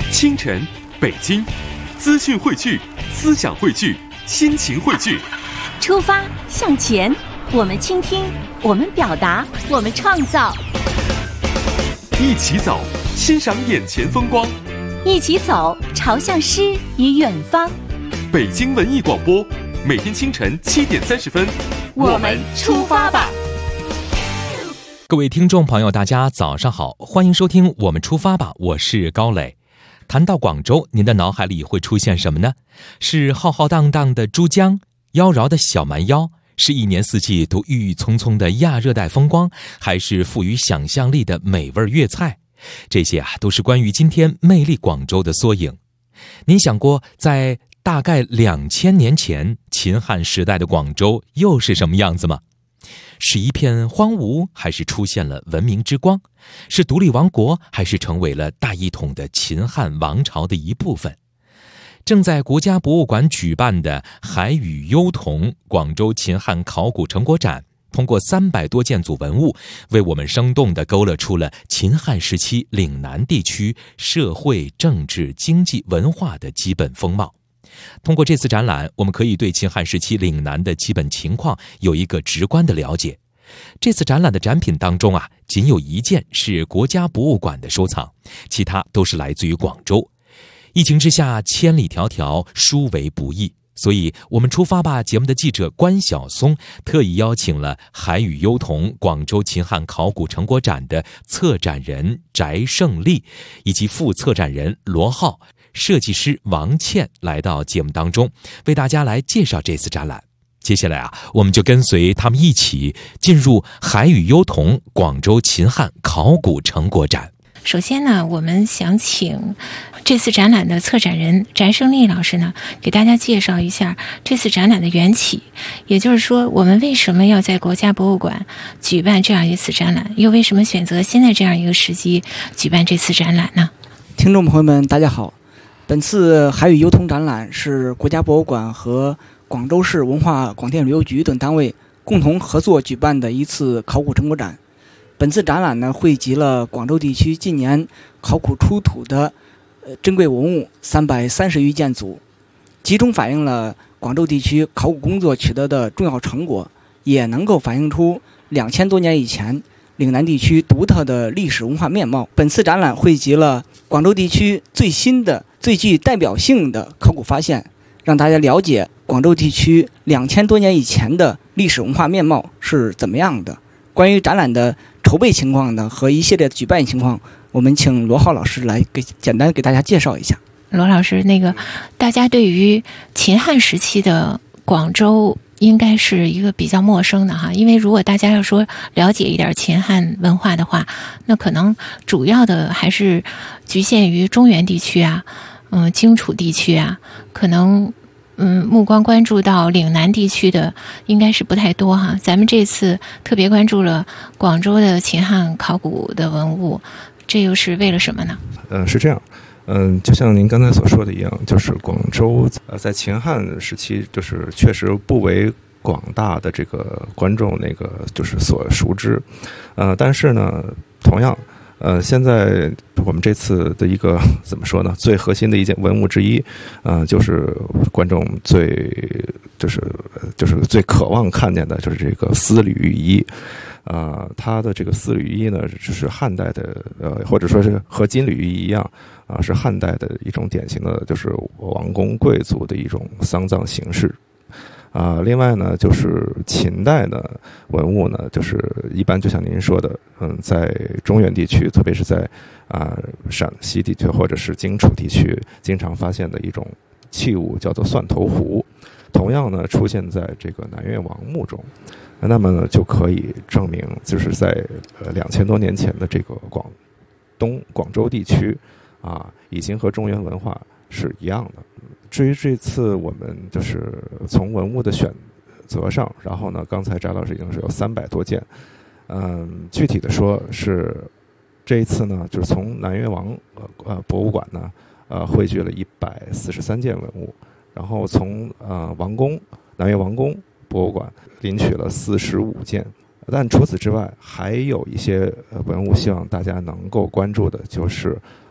清晨，北京，资讯汇聚，思想汇聚，心情汇聚。 出发向前，我们倾听，我们表达，我们创造。 一起走，欣赏眼前风光。 一起走，朝向诗与远方。 北京文艺广播，每天清晨7点30分， 我们出发吧。 各位听众朋友，大家早上好，欢迎收听我们出发吧，我是高磊。谈到广州，您的脑海里会出现什么呢？是浩浩荡荡的珠江，妖娆的小蛮腰，是一年四季都郁郁葱葱的亚热带风光，还是富于想象力的美味粤菜？这些都是关于今天魅力广州的缩影。您想过，在大概2000年前，秦汉时代的广州又是什么样子吗？是一片荒芜，还是出现了文明之光？是独立王国，还是成为了大一统的秦汉王朝的一部分？正在国家博物馆举办的海与幽童广州秦汉考古成果展，通过300多件组文物，为我们生动地勾勒出了秦汉时期岭南地区社会、政治、经济、文化的基本风貌。通过这次展览，我们可以对秦汉时期岭南的基本情况有一个直观的了解。这次展览的展品当中仅有1件是国家博物馆的收藏，其他都是来自于广州。疫情之下，千里迢迢，殊为不易，所以我们出发吧节目的记者关晓松特意邀请了海与幽童广州秦汉考古成果展的策展人翟胜利以及副策展人罗浩、设计师王倩来到节目当中，为大家来介绍这次展览。接下来我们就跟随他们一起进入海与幽童广州秦汉考古成果展。 首先呢，我们想请这次展览的策展人翟胜利老师呢，给大家介绍一下这次展览的缘起，也就是说，我们为什么要在国家博物馆举办这样一次展览，又为什么选择现在这样一个时机举办这次展览呢？ 听众朋友们，大家好，本次海与幽童展览是国家博物馆和广州市文化广电旅游局等单位共同合作举办的一次考古成果展。本次展览呢，汇集了广州地区近年考古出土的珍贵文物330余件组，集中反映了广州地区考古工作取得的重要成果，也能够反映出2000多年以前岭南地区独特的历史文化面貌。本次展览汇集了广州地区最新的、最具代表性的考古发现，让大家了解广州地区2000多年以前的历史文化面貌是怎么样的。关于展览的筹备情况呢和一系列的举办情况，我们请罗浩老师来简单给大家介绍一下。 罗老师，大家对于秦汉时期的广州应该是一个比较陌生的因为如果大家要说了解一点秦汉文化的话，那可能主要的还是局限于中原地区荆楚地区可能目光关注到岭南地区的应该是不太多咱们这次特别关注了广州的秦汉考古的文物，这又是为了什么呢？ 是这样，就像您刚才所说的一样，就是广州在秦汉时期就是确实不为广大的这个观众就是所熟知，但是呢，同样现在我们这次的一个怎么说呢？最核心的一件文物之一，就是观众就是最渴望看见的，就是这个丝履玉衣。它的这个丝履玉衣呢，就是汉代的，或者说是和金缕玉衣一样，是汉代的一种典型的，就是王公贵族的一种丧葬形式。另外呢，就是秦代的文物呢，就是一般就像您说的，在中原地区，特别是在陕西地区或者是荆楚地区，经常发现的一种器物叫做蒜头壶，同样呢出现在这个南越王墓中。那么呢，就可以证明，就是在2000多年前的这个广州地区已经和中原文化是一样的。至于这次我们就是从文物的选择上，然后呢，刚才翟老师已经是有300多件，具体的说是这一次呢，就是从南越王博物馆呢，汇聚了143件文物，然后从南越王宫博物馆领取了45件。但除此之外，还有一些文物，希望大家能够关注的，就是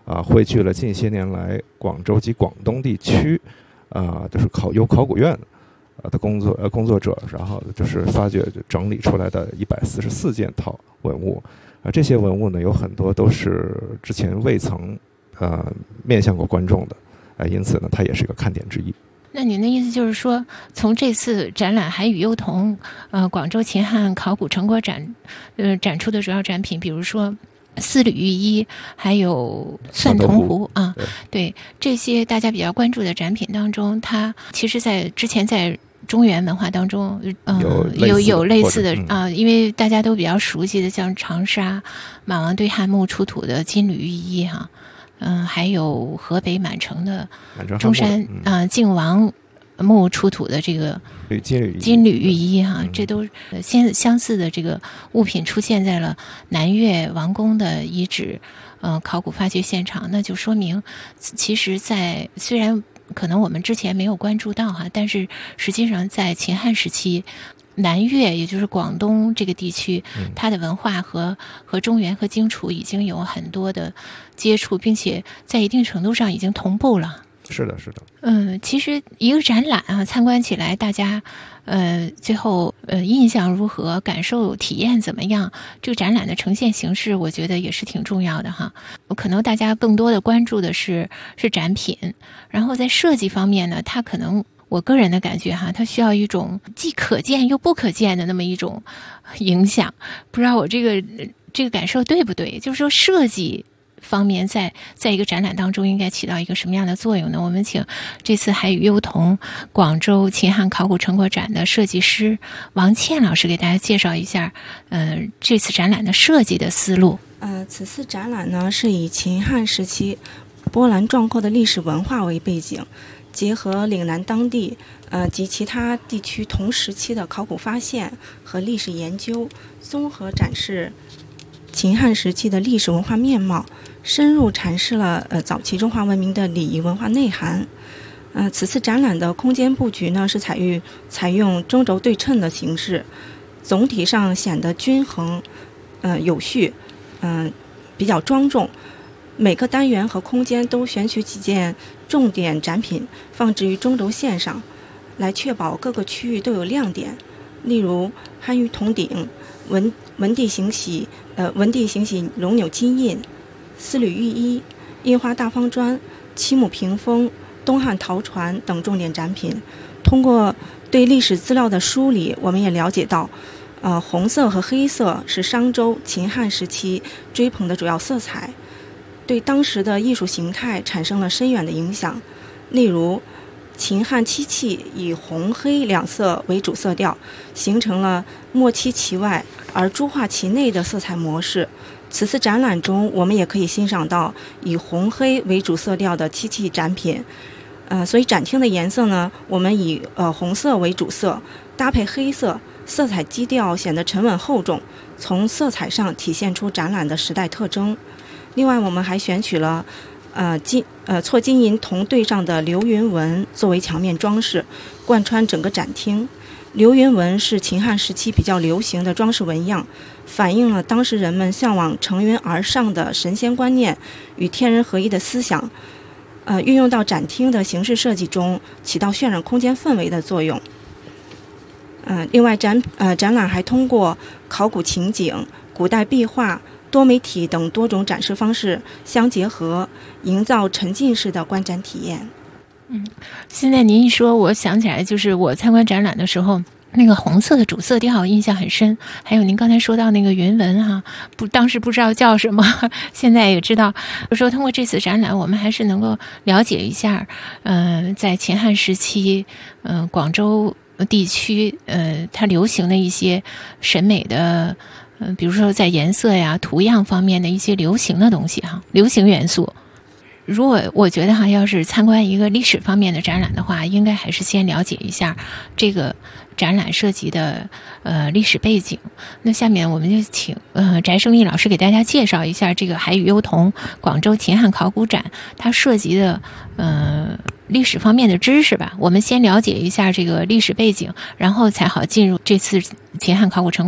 汇聚了近些年来广州及广东地区就是考古院的工作者，然后就是发掘整理出来的144件套文物。这些文物呢，有很多都是之前未曾面向过观众的，因此呢，它也是一个看点之一。 那您的意思就是说，从这次展览海与幽童广州秦汉考古成果展展出的主要展品，比如说丝缕玉衣，还有蒜头壶啊，对这些大家比较关注的展品当中，它其实在之前在中原文化当中，有类似的因为大家都比较熟悉的，像长沙马王堆汉墓出土的金缕玉衣哈。还有河北满城的中山靖王墓出土的这个金缕玉衣哈，这都相似的这个物品出现在了南岳王宫的遗址考古发掘现场，那就说明其实在虽然可能我们之前没有关注到哈，但是实际上在秦汉时期，南岳也就是广东这个地区，它的文化和中原和荆楚已经有很多的接触，并且在一定程度上已经同步了。 是的。 其实一个展览参观起来，大家最后印象如何，感受体验怎么样？这个展览的呈现形式，我觉得也是挺重要的哈。可能大家更多的关注的是展品，然后在设计方面呢，它可能。我个人的感觉哈，它需要一种既可见又不可见的那么一种影响，不知道我这个感受对不对？就是说设计方面在一个展览当中应该起到一个什么样的作用呢？我们请这次海与幽童广州秦汉考古成果展的设计师王倩老师给大家介绍一下，这次展览的设计的思路。 此次展览呢是以秦汉时期波澜壮阔的历史文化为背景。结合岭南当地及其他地区同时期的考古发现和历史研究，综合展示秦汉时期的历史文化面貌，深入阐释了早期中华文明的礼仪文化内涵。此次展览的空间布局呢是采用中轴对称的形式，总体上显得均衡、有序，比较庄重。每个单元和空间都选取几件重点展品放置于中轴线上，来确保各个区域都有亮点。例如汉玉铜鼎、文帝行玺龙钮金印、丝缕玉衣、印花大方砖、七木屏风、东汉陶船等重点展品。通过对历史资料的梳理，我们也了解到红色和黑色是商周秦汉时期追捧的主要色彩，对当时的艺术形态产生了深远的影响。例如秦汉漆器以红黑两色为主色调，形成了墨漆其外而朱画其内的色彩模式。此次展览中，我们也可以欣赏到以红黑为主色调的漆器展品。所以展厅的颜色呢，我们以红色为主色，搭配黑色，色彩基调显得沉稳厚重，从色彩上体现出展览的时代特征。另外，我们还选取了错金银铜对上的流云纹作为墙面装饰，贯穿整个展厅。流云纹是秦汉时期比较流行的装饰纹样，反映了当时人们向往乘云而上的神仙观念与天人合一的思想。运用到展厅的形式设计中，起到渲染空间氛围的作用。另外展览还通过考古情景、古代壁画、多媒体等多种展示方式相结合，营造沉浸式的观展体验。 现在您一说，我想起来，就是我参观展览的时候，那个红色的主色调印象很深。还有您刚才说到那个云纹哈，当时不知道叫什么，现在也知道。就说通过这次展览，我们还是能够了解一下，在秦汉时期，广州地区，它流行的一些审美的。比如说在颜色呀、图样方面的一些流行的东西哈，流行元素。如果我觉得哈，要是参观一个历史方面的展览的话，应该还是先了解一下这个展览涉及的历史背景。那下面我们就请翟胜利老师给大家介绍一下这个海与幽童广州秦汉考古展它涉及的历史方面的知识吧。我们先了解一下这个历史背景，然后才好进入这次秦汉考古成果展。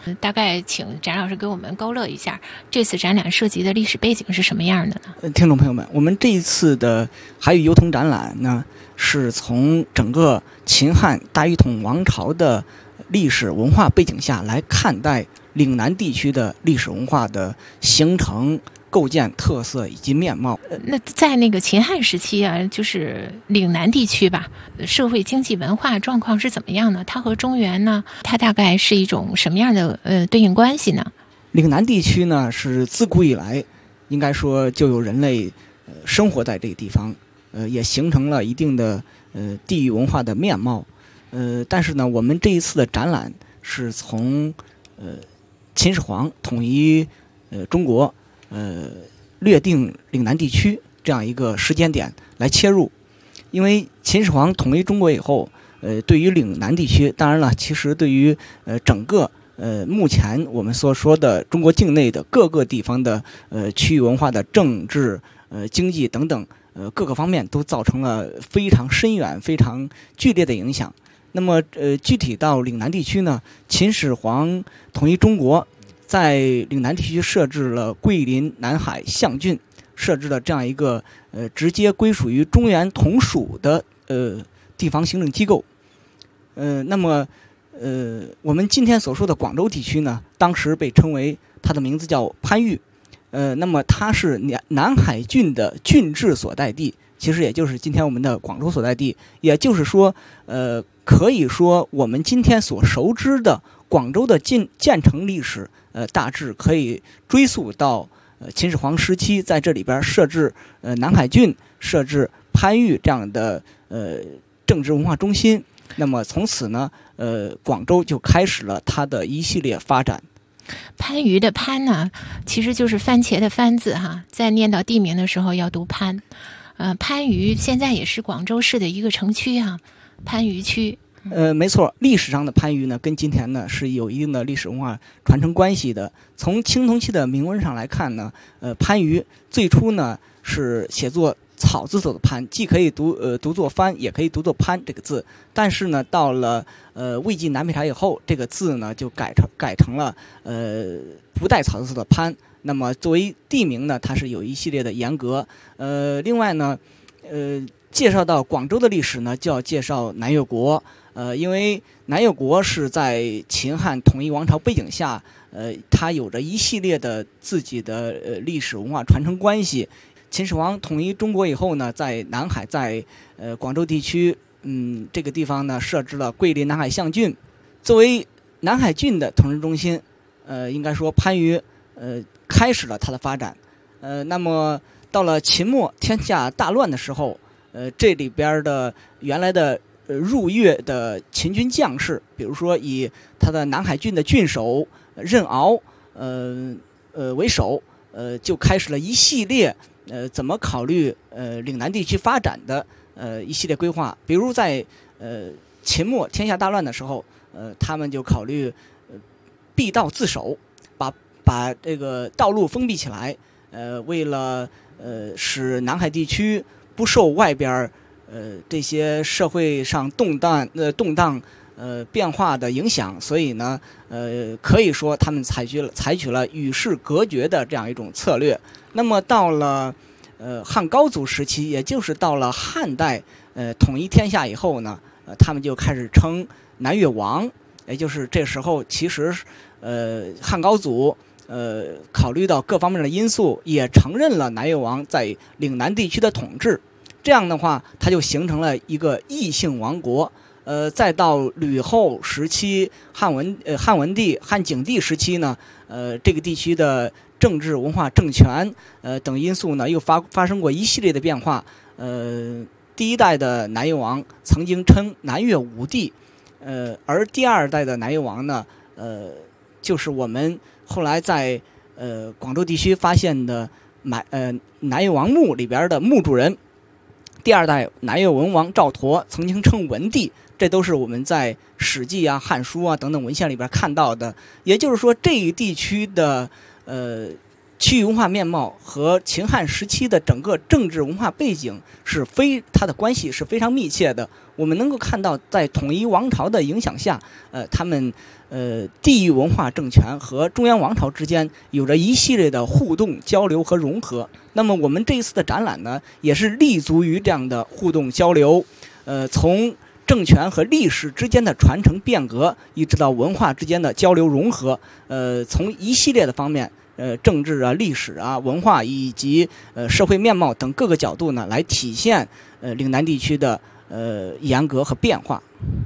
大概请展老师给我们勾勒一下这次展览涉及的历史背景是什么样的呢？ 听众朋友们，我们这一次的海与油桶展览呢，是从整个秦汉大一统王朝的历史文化背景下来看待岭南地区的历史文化的形成、构建、特色以及面貌。 那在那个秦汉时期啊，就是岭南地区吧，社会经济文化状况是怎么样呢？它和中原呢，它大概是一种什么样的对应关系呢？ 岭南地区呢，是自古以来应该说就有人类生活在这个地方，也形成了一定的地域文化的面貌。但是呢，我们这一次的展览是从秦始皇统一中国略定岭南地区这样一个时间点来切入，因为秦始皇统一中国以后，对于岭南地区，当然了，其实对于整个目前我们所说的中国境内的各个地方的区域文化的政治、经济等等各个方面都造成了非常深远、非常剧烈的影响。那么具体到岭南地区呢，秦始皇统一中国，在岭南地区设置了桂林、南海、象郡，设置了这样一个直接归属于中原统属的地方行政机构。那么我们今天所说的广州地区呢，当时被称为它的名字叫番禺。那么它是南海郡的郡治所在地，其实也就是今天我们的广州所在地。也就是说，可以说我们今天所熟知的广州的建成历史，大致可以追溯到秦始皇时期，在这里边设置南海郡、设置番禺这样的政治文化中心。那么从此呢，广州就开始了它的一系列发展。 番禺的番呢，其实就是番茄的番字哈，在念到地名的时候要读番。番禺现在也是广州市的一个城区哈，番禺区。 没错，历史上的番禺呢，跟今天呢是有一定的历史文化传承关系的。从青铜器的铭文上来看呢，番禺最初呢是写作草字头的番，既可以读作番，也可以读作潘这个字。但是呢，到了魏晋南北朝以后，这个字呢就改成了不带草字头的潘。那么作为地名呢，它是有一系列的严格。另外呢，介绍到广州的历史呢，就要介绍南越国。因为南越国是在秦汉统一王朝背景下，它有着一系列的自己的历史文化传承关系。秦始皇统一中国以后呢，在南海，在广州地区，这个地方呢设置了桂林、南海、象郡，作为南海郡的统治中心。应该说番禺开始了它的发展。那么到了秦末天下大乱的时候，这里边的原来的入越的秦军将士，比如说以他的南海郡的郡守任敖为首，就开始了一系列怎么考虑岭南地区发展的一系列规划。比如在秦末天下大乱的时候，他们就考虑闭道自守，把这个道路封闭起来，为了使南海地区不受外边这些社会上动荡变化的影响，所以呢，可以说他们采取了与世隔绝的这样一种策略。那么到了汉高祖时期，也就是到了汉代统一天下以后呢，他们就开始称南越王，也就是这时候其实汉高祖考虑到各方面的因素，也承认了南越王在岭南地区的统治。这样的话，它就形成了一个异姓王国。再到吕后时期、汉文帝、汉景帝时期呢，这个地区的政治、文化、政权等因素呢，又发生过一系列的变化。第一代的南越王曾经称南越武帝，而第二代的南越王呢，就是我们后来在广州地区发现的南越王墓里边的墓主人。第二代南越文王赵佗曾经称文帝，这都是我们在《史记》啊、《汉书》啊等等文献里边看到的。也就是说，这一地区的区域文化面貌和秦汉时期的整个政治文化背景它的关系是非常密切的。我们能够看到，在统一王朝的影响下，他们地域文化政权和中央王朝之间有着一系列的互动、交流和融合。那么我们这一次的展览呢，也是立足于这样的互动交流，从政权和历史之间的传承变革，一直到文化之间的交流融合，从一系列的方面。政治啊、历史啊、文化以及社会面貌等各个角度呢，来体现岭南地区的沿革和变化。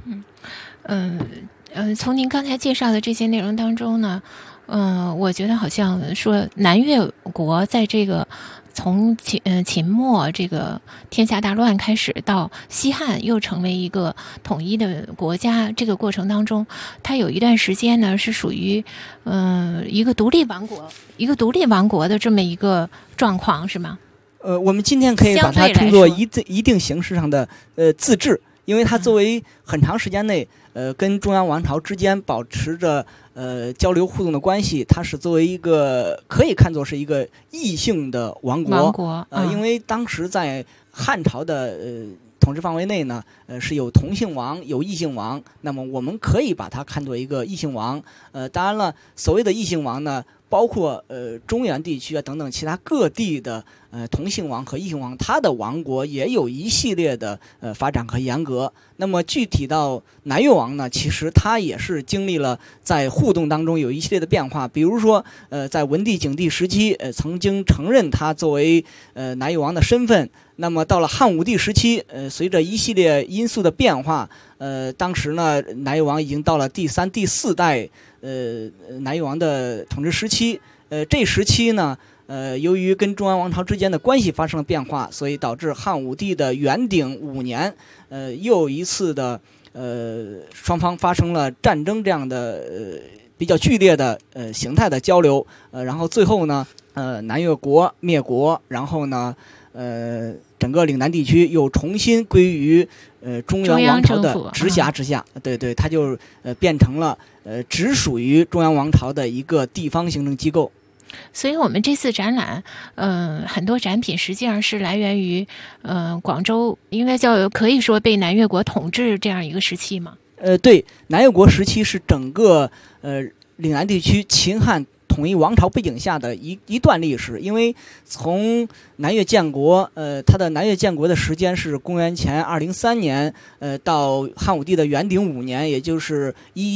从您刚才介绍的这些内容当中呢，我觉得好像说南越国在这个从秦末这个天下大乱开始，到西汉又成为一个统一的国家，这个过程当中，它有一段时间呢是属于一个独立王国的这么一个状况，是吗？ 我们今天可以把它称作一定形式上的自治，因为它作为很长时间内跟中央王朝之间保持着交流互动的关系，它是作为一个可以看作是一个异性的王国。因为当时在汉朝的统治范围内呢，是有同姓王，有异姓王。那么我们可以把它看作一个异姓王。当然了，所谓的异姓王呢，包括中原地区啊等等其他各地的同姓王和异姓王，它的王国也有一系列的发展和沿革。那么具体到南越王呢，其实它也是经历了在互动当中有一系列的变化。比如说在文帝、景帝时期，曾经承认他作为南越王的身份。那么到了汉武帝时期，随着一系列因素的变化，当时呢南越王已经到了第3、第4代南越王的统治时期。这时期呢，由于跟中央王朝之间的关系发生了变化，所以导致汉武帝的元鼎5年，又一次的双方发生了战争这样的比较剧烈的形态的交流。然后最后呢，南越国灭国，然后呢，整个岭南地区又重新归于中央王朝的直辖之下。对，它就变成了只属于中央王朝的一个地方行政机构。 所以我们这次展览，很多展品实际上是来源于广州，应该可以说被南越国统治这样一个时期嘛。 对，南越国时期是整个岭南地区秦汉统一王朝背景下的一段历史。因为从南越建国，它的南越建国的时间是公元前203年，到汉武帝的元鼎5年，也就是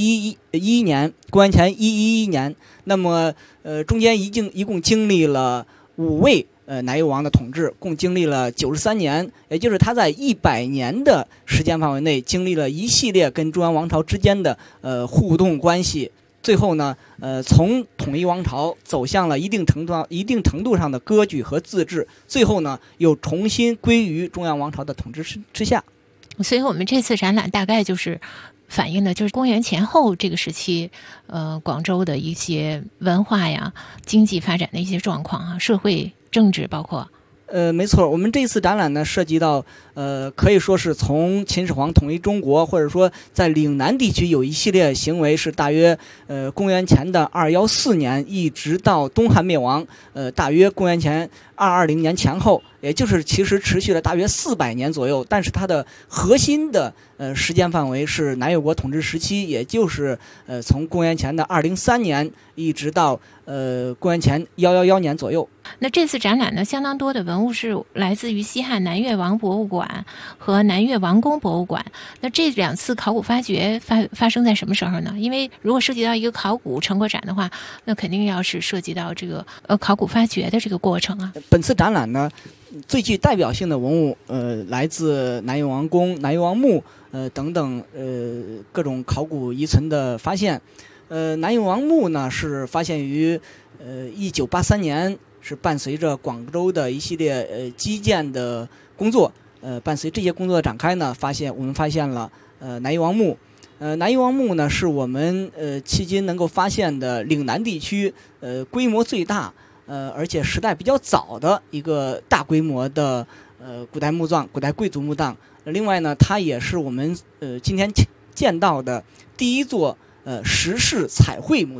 111年，公元前111年。那么中间一共经历了5位南越王的统治，共经历了93年，也就是他在100年的时间范围内经历了一系列跟中央王朝之间的互动关系。最后呢，从统一王朝走向了一定程度上的割据和自治，最后呢又重新归于中央王朝的统治之下。 所以我们这次展览大概就是反映的就是公元前后这个时期，广州的一些文化呀、经济发展的一些状况啊，社会政治包括。 没错，我们这次展览呢，涉及到可以说是从秦始皇统一中国，或者说在岭南地区有一系列行为，是大约公元前的214年，一直到东汉灭亡，大约公元前220年前后，也就是其实持续了大约400年左右。但是它的核心的时间范围是南越国统治时期，也就是从公元前的203年一直到公元前111年左右。 那这次展览呢，相当多的文物是来自于西汉南越王博物馆和南越王宫博物馆。那这2次考古发掘发生在什么时候呢？因为如果涉及到一个考古成果展的话，那肯定要是涉及到这个考古发掘的这个过程啊。 本次展览呢，最具代表性的文物来自南越王宫、南越王墓等等各种考古遗存的发现。南越王墓呢是发现于1983年。是伴随着广州的一系列基建的工作，伴随这些工作的展开呢，我们发现了南越王墓。南越王墓呢是我们迄今能够发现的岭南地区规模最大而且时代比较早的一个大规模的古代墓葬、古代贵族墓葬。另外呢，它也是我们今天见到的第一座石室彩绘墓葬。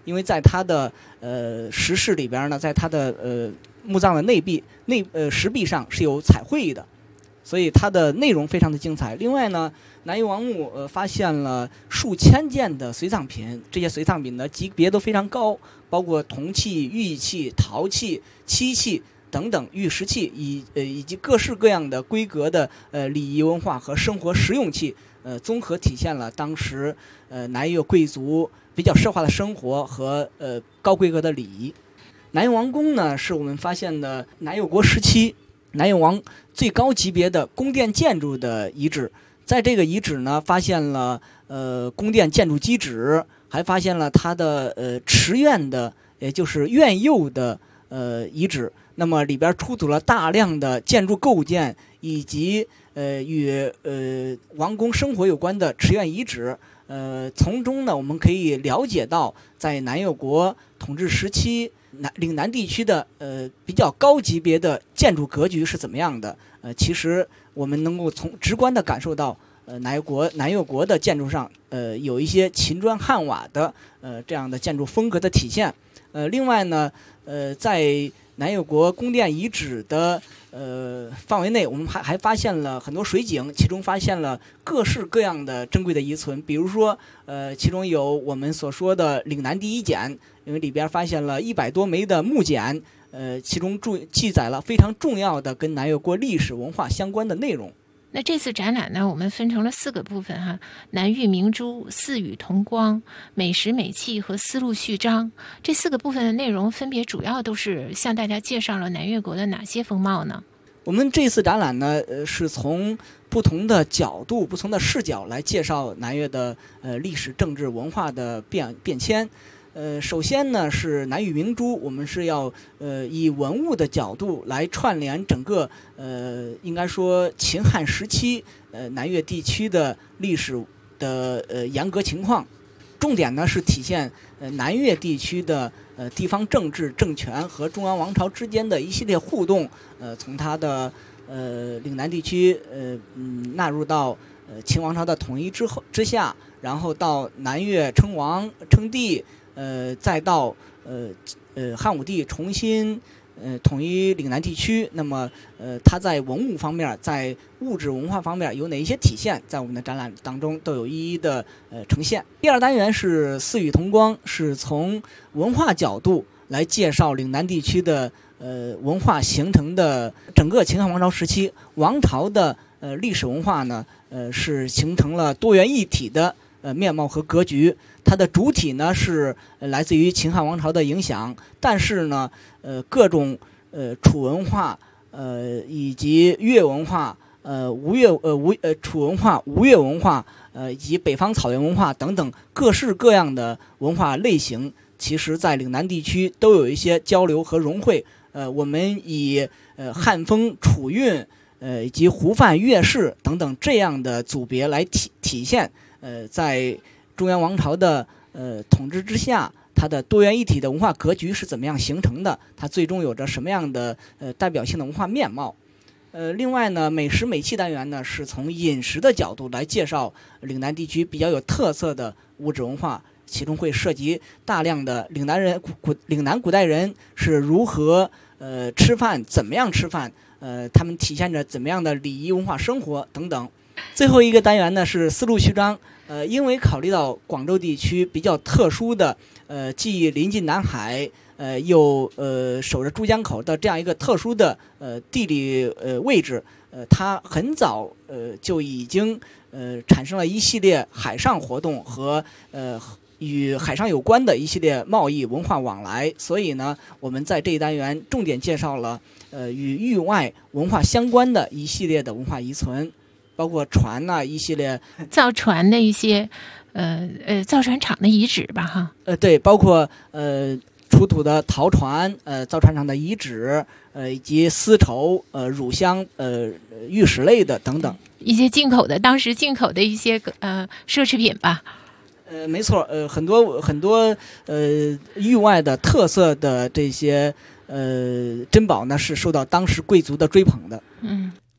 因为在它的石室里边呢，在它的墓葬的石壁上是有彩绘的，所以它的内容非常的精彩。另外呢，南岳王墓发现了数千件的随葬品，这些随葬品的级别都非常高，包括铜器、玉器、陶器、漆器等等玉石器，以及各式各样的规格的礼仪文化和生活实用器，综合体现了当时南越贵族比较奢华的生活和高规格的礼仪。南越王宫呢，是我们发现的南越国时期南越王最高级别的宫殿建筑的遗址。在这个遗址呢，发现了宫殿建筑基址，还发现了它的池院的，也就是院囿的遗址。那么里边出土了大量的建筑构件，以及与王宫生活有关的池院遗址。从中呢，我们可以了解到在南越国统治时期岭南地区的比较高级别的建筑格局是怎么样的。其实我们能够从直观的感受到南越国的建筑上有一些秦砖汉瓦的这样的建筑风格的体现。另外呢，在南越国宫殿遗址的范围内，我们还发现了很多水井，其中发现了各式各样的珍贵的遗存，比如说其中有我们所说的岭南第一简，因为里边发现了100多枚的木简，其中记载了非常重要的跟南越国历史文化相关的内容。 那这次展览呢，我们分成了4个部分哈：南域明珠、四语同光、美食美器和丝路序章。这4个部分的内容分别主要都是向大家介绍了南越国的哪些风貌呢？ 我们这次展览呢，是从不同的角度、不同的视角来介绍南越的历史、政治、文化的变迁。首先呢是南域明珠，我们是要以文物的角度来串联整个应该说秦汉时期南越地区的历史的严格情况，重点呢是体现南越地区的地方政治政权和中央王朝之间的一系列互动，从它的岭南地区纳入到秦王朝的统一之下，然后到南越称王称帝。再到汉武帝重新统一岭南地区，那么它在文物方面，在物质文化方面有哪一些体现，在我们的展览当中都有一一的呈现。第2单元是四语同光，是从文化角度来介绍岭南地区的文化形成的整个秦汉王朝时期王朝的历史文化呢，是形成了多元一体的面貌和格局。它的主体呢是来自于秦汉王朝的影响，但是呢，各种楚文化，以及越文化，楚文化、吴越文化，以及北方草原文化等等各式各样的文化类型，其实在岭南地区都有一些交流和融汇。我们以汉风、楚韵，以及胡范、越氏等等这样的组别来体现，在中央王朝的统治之下，它的多元一体的文化格局是怎么样形成的？它最终有着什么样的代表性的文化面貌？另外呢，美食美器单元呢，是从饮食的角度来介绍岭南地区比较有特色的物质文化，其中会涉及大量的岭南古代人是如何吃饭，怎么样吃饭，他们体现着怎么样的礼仪文化生活等等。最后一个单元呢是丝路序章，因为考虑到广州地区比较特殊的既临近南海，又守着珠江口的这样一个特殊的地理位置，它很早就已经产生了一系列海上活动和与海上有关的一系列贸易文化往来，所以呢，我们在这一单元重点介绍了与域外文化相关的一系列的文化遗存。包括船呐，一系列造船的一些造船厂的遗址吧，哈。 对，包括出土的陶船，造船厂的遗址，以及丝绸、乳香、玉石类的等等， 一些当时进口的一些奢侈品吧。 没错，很多域外的特色的这些珍宝呢，是受到当时贵族的追捧的。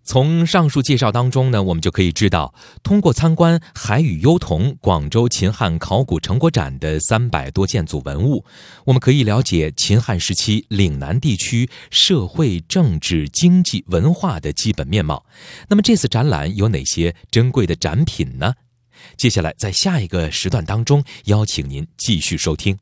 从上述介绍当中呢，我们就可以知道，通过参观海与幽童广州秦汉考古成果展的300多件组文物，我们可以了解秦汉时期岭南地区社会、政治、经济、文化的基本面貌。那么这次展览有哪些珍贵的展品呢？接下来在下一个时段当中，邀请您继续收听。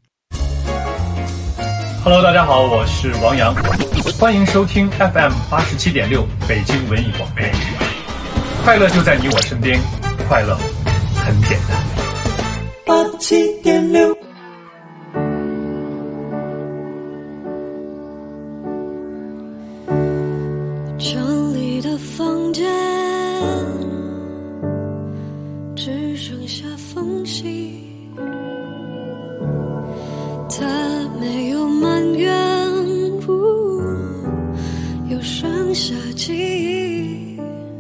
Hello， 大家好，我是王洋，欢迎收听 FM 87.6北京文艺广播。快乐就在你我身边，快乐很简单。 87.6。城里的房间只剩下缝隙，它没有埋怨，又剩下记忆，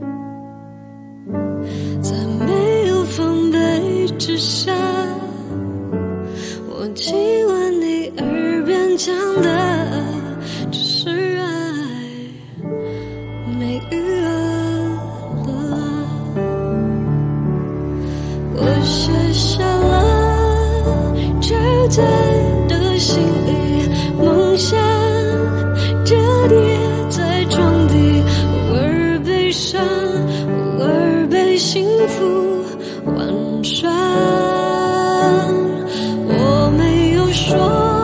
在没有防备之下，我亲吻你耳边讲的只是爱，没余额了。我写下了这对的心里梦想，折叠在床底，偶尔悲伤，偶尔被幸福玩耍。我没有说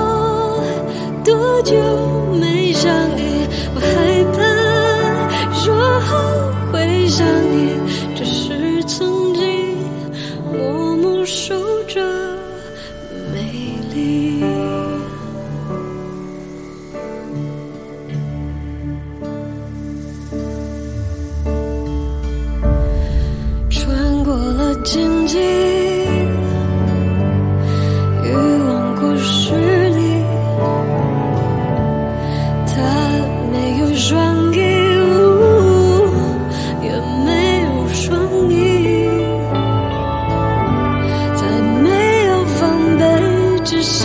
多久没想你，我害怕说后会想你，只是曾经默默守着美丽。穿过了荆棘，欲望过十里，它没有双翼，也没有双翼，在没有防备之下，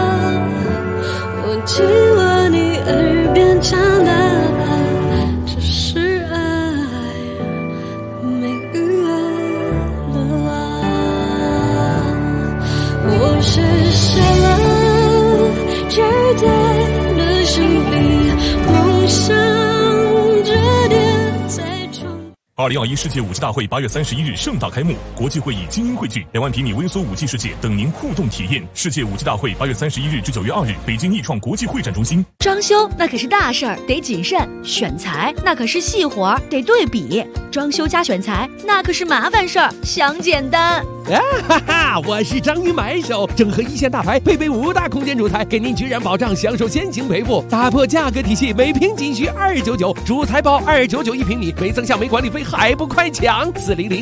我亲吻你耳边讲的只是爱，没余额了啊。我写下了这对的心里梦想，折叠在床。 2021世界武器大会8月31日盛大开幕，国际会议精英汇聚，2万平米微缩武器世界等您互动体验。世界武器大会8月31日至9月2日，北京易创国际会展中心。 装修那可是大事儿，得谨慎；选材那可是细活儿，得对比。装修加选材那可是麻烦事儿，想简单。 哈哈，我是章鱼买手，整合一线大牌，配备5大空间主材，给您居然保障，享受先行赔付，打破价格体系，每平仅需299，主材包299一平米，没增项没管理费，还不快抢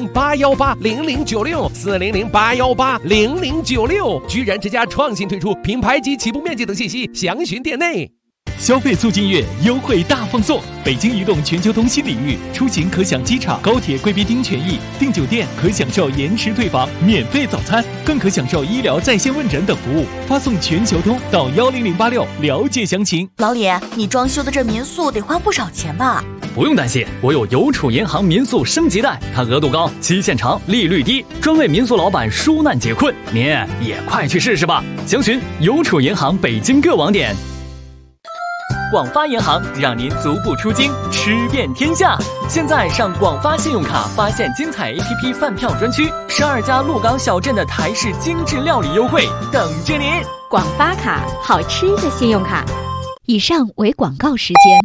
！400-818-0096，400-818-0096，居然之家创新推出品牌及起步面积等信息，详询店内。 消费促进月优惠大放送，北京移动全球通新领域，出行可享机场、高铁贵宾厅权益，订酒店可享受延迟退房、免费早餐，更可享受医疗在线问诊等服务。发送全球通到10086了解详情。 老李，你装修的这民宿得花不少钱吧？ 不用担心，我有邮储银行民宿升级贷，它额度高，期限长，利率低，专为民宿老板纾难解困。您也快去试试吧！详询邮储银行北京各网点。广发银行让您足不出京，吃遍天下。现在上广发信用卡发现精彩 APP 饭票专区，12家鹿港小镇的台式精致料理优惠等着您。 广发卡，好吃的信用卡。以上为广告时间。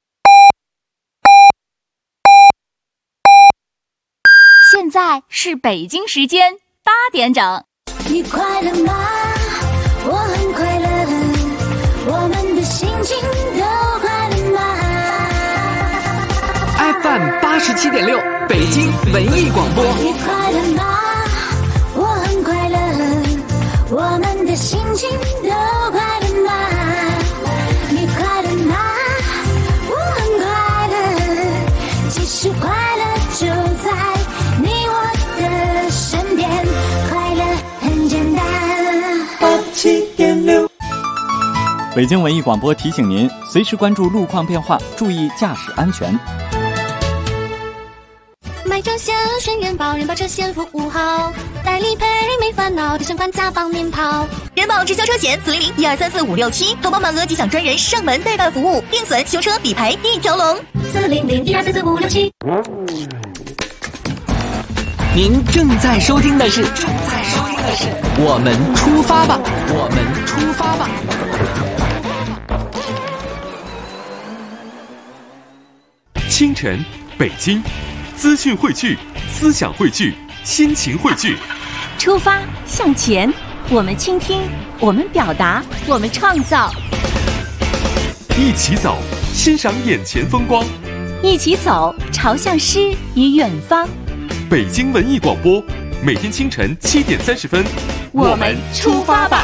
现在是北京时间8点整。 你快乐吗？我很快乐，我们的心情都快乐吗 ？FM 87.6，北京文艺广播。 你快乐吗？我很快乐，我们的心情都快乐吗？你快乐吗？我很快乐，其实快乐就在你我的身边，快乐很简单。87.6。 北京文艺广播提醒您，随时关注路况变化，注意驾驶安全。 现，轩辕宝人保车险服务好，代理赔没烦恼，提升款加帮您跑。 人保直销车险400-1234-567，投保满额即享专人上门代办服务，定损、修车、理赔一条龙。 400-1234-567。 您正在收听的是我们出发吧，我们出发吧。 清晨，北京，资讯汇聚，思想汇聚，心情汇聚。 出发向前，我们倾听，我们表达，我们创造。 一起走，欣赏眼前风光。 一起走，朝向诗与远方。 北京文艺广播，每天清晨7点30分， 我们出发吧。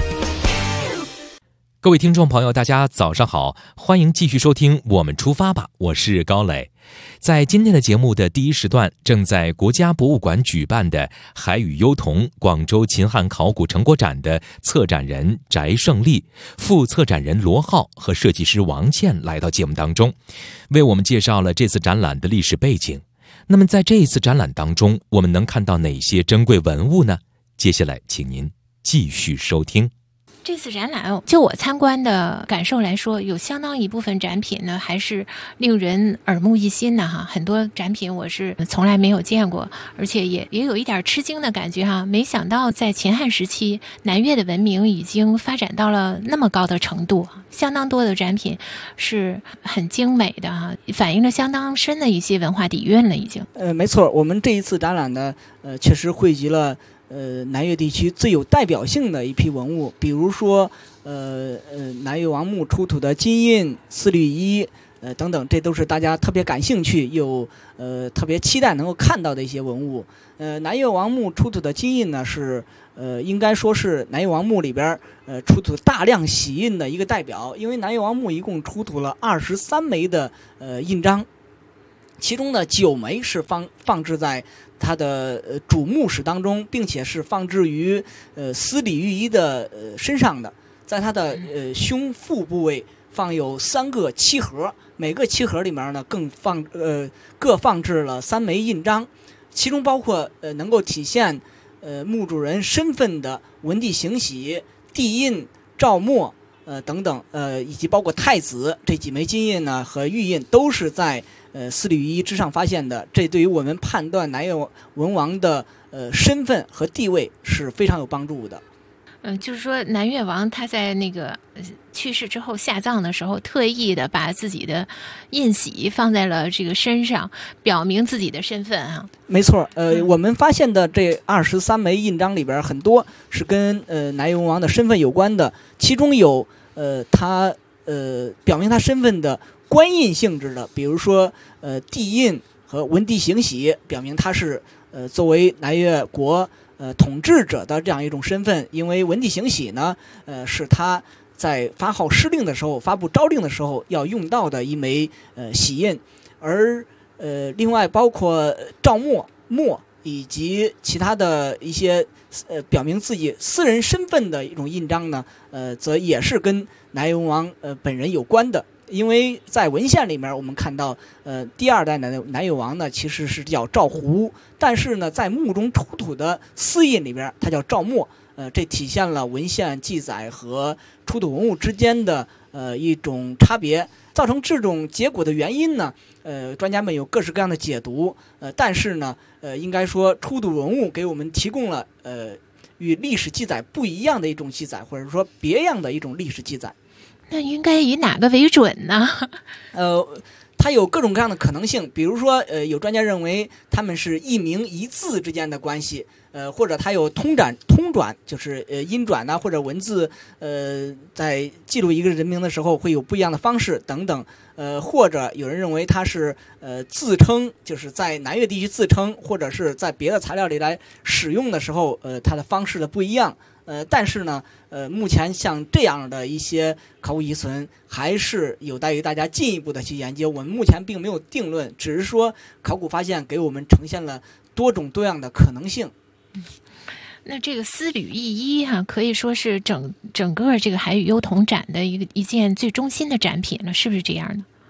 各位听众朋友，大家早上好，欢迎继续收听我们出发吧，我是高磊。在今天的节目的第一时段，正在国家博物馆举办的海与幽童广州秦汉考古成果展的策展人翟胜利、副策展人罗浩和设计师王倩来到节目当中，为我们介绍了这次展览的历史背景。那么在这一次展览当中，我们能看到哪些珍贵文物呢？接下来请您继续收听。 这次展览，就我参观的感受来说，有相当一部分展品呢，还是令人耳目一新的哈。很多展品我是从来没有见过，而且也有一点吃惊的感觉哈。没想到在秦汉时期，南越的文明已经发展到了那么高的程度，相当多的展品是很精美的哈，反映了相当深的一些文化底蕴了已经。 没错，我们这一次展览呢，确实汇集了南越地区最有代表性的一批文物，比如说南越王墓出土的金印、丝缕衣等等，这都是大家特别感兴趣又特别期待能够看到的一些文物。南越王墓出土的金印呢，是应该说是南越王墓里边出土大量玺印的一个代表，因为南越王墓一共出土了23枚的印章，其中的9枚是放置在它的主墓室当中，并且是放置于丝缕玉衣的身上的，在它的胸腹部位放有3个漆盒，每个漆盒里面呢各放置了3枚印章，其中包括能够体现墓主人身份的文帝行玺、帝印、诏墨等等，以及包括太子这几枚金印呢和玉印都是在丝缕衣之上发现的，这对于我们判断南越文王的身份和地位是非常有帮助的。 就是说南越王他在那个去世之后下葬的时候，特意的把自己的印玺放在了这个身上，表明自己的身份啊。 没错，我们发现的这23枚印章里边，很多是跟南越文王的身份有关的，其中有他表明他身份的官印性质的，比如说帝印和文帝行玺，表明他是作为南越国统治者的这样一种身份，因为文帝行玺呢是他在发号施令的时候、发布诏令的时候要用到的一枚玺印，而另外包括诏墨以及其他的一些表明自己私人身份的一种印章呢，则也是跟南越文王本人有关的。因为在文献里面我们看到第2代南越王呢其实是叫赵胡，但是呢在墓中出土的私印里边它叫赵墨，这体现了文献记载和出土文物之间的一种差别。造成这种结果的原因呢，专家们有各式各样的解读，但是呢应该说出土文物给我们提供了与历史记载不一样的一种记载，或者说别样的一种历史记载。 那应该以哪个为准呢？ 它有各种各样的可能性，比如说有专家认为他们是一名一字之间的关系，或者它有通转，就是音转呐，或者文字在记录一个人名的时候会有不一样的方式等等，或者有人认为它是自称，就是在南越地区自称，或者是在别的材料里来使用的时候，它的方式的不一样。但是呢，目前像这样的一些考古遗存还是有待于大家进一步的去研究。我们目前并没有定论，只是说考古发现给我们呈现了多种多样的可能性。 那这个丝缕一衣可以说是整个这个海与幽童展的一件最中心的展品了，是不是这样呢？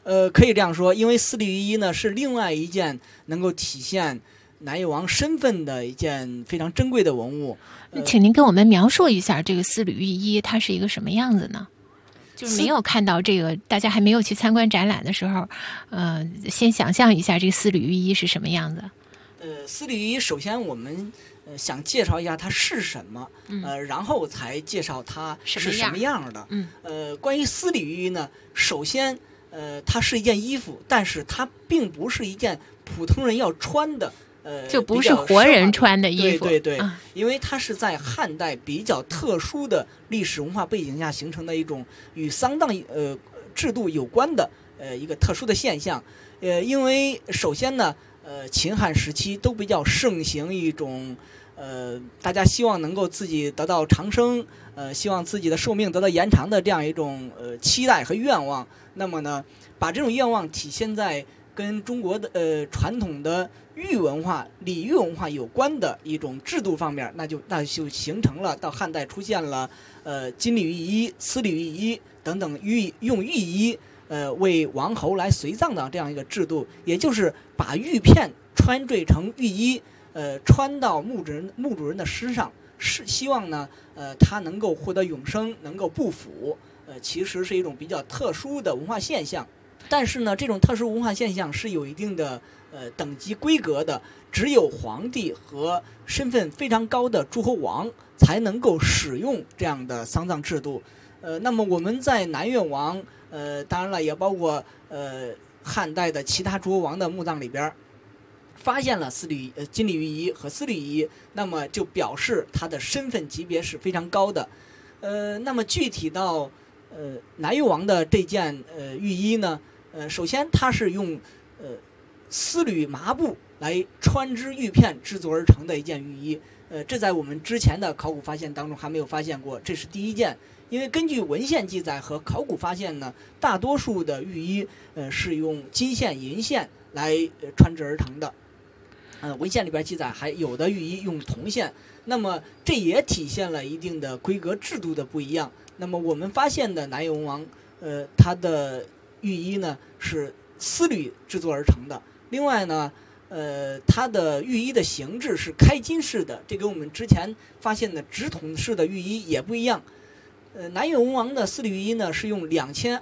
可以这样说，因为丝履玉衣呢是另外一件能够体现南越王身份的一件非常珍贵的文物。 请您跟我们描述一下这个丝履玉衣，它是一个什么样子呢？就是没有看到这个，大家还没有去参观展览的时候，先想象一下这个丝履玉衣是什么样子。 丝履玉衣首先我们想介绍一下它是什么，然后才介绍它是什么样的。关于丝履玉衣呢，首先它是一件衣服，但是它并不是一件普通人要穿的， 就不是活人穿的衣服。 对，因为它是在汉代比较特殊的历史文化背景下形成的一种与丧葬制度有关的一个特殊的现象。因为首先呢，秦汉时期都比较盛行一种大家希望能够自己得到长生，希望自己的寿命得到延长的这样一种期待和愿望。那么呢，把这种愿望体现在跟中国的传统的玉文化、礼玉文化有关的一种制度方面，那就形成了到汉代出现了金缕玉衣、丝缕玉衣等等用玉衣为王侯来随葬的这样一个制度，也就是把玉片穿缀成玉衣，穿到墓主人的身上，是希望呢他能够获得永生，能够不腐。其实是一种比较特殊的文化现象。但是呢，这种特殊文化现象是有一定的等级规格的，只有皇帝和身份非常高的诸侯王才能够使用这样的丧葬制度。那么我们在南越王当然了也包括汉代的其他诸侯王的墓葬里边发现了金缕玉衣和丝缕玉衣，那么就表示他的身份级别是非常高的。那么具体到南越王的这件玉衣呢，首先它是用丝缕麻布来穿织玉片制作而成的一件玉衣。这在我们之前的考古发现当中还没有发现过，这是第一件。因为根据文献记载和考古发现呢，大多数的玉衣是用金线、银线来穿制而成的。文献里边记载还有的玉衣用铜线，那么这也体现了一定的规格制度的不一样。那么我们发现的南越文王，它的玉衣呢是丝缕制作而成的。另外呢，它的玉衣的形制是开襟式的，这跟我们之前发现的直筒式的玉衣也不一样。南越文王的丝缕玉衣呢是用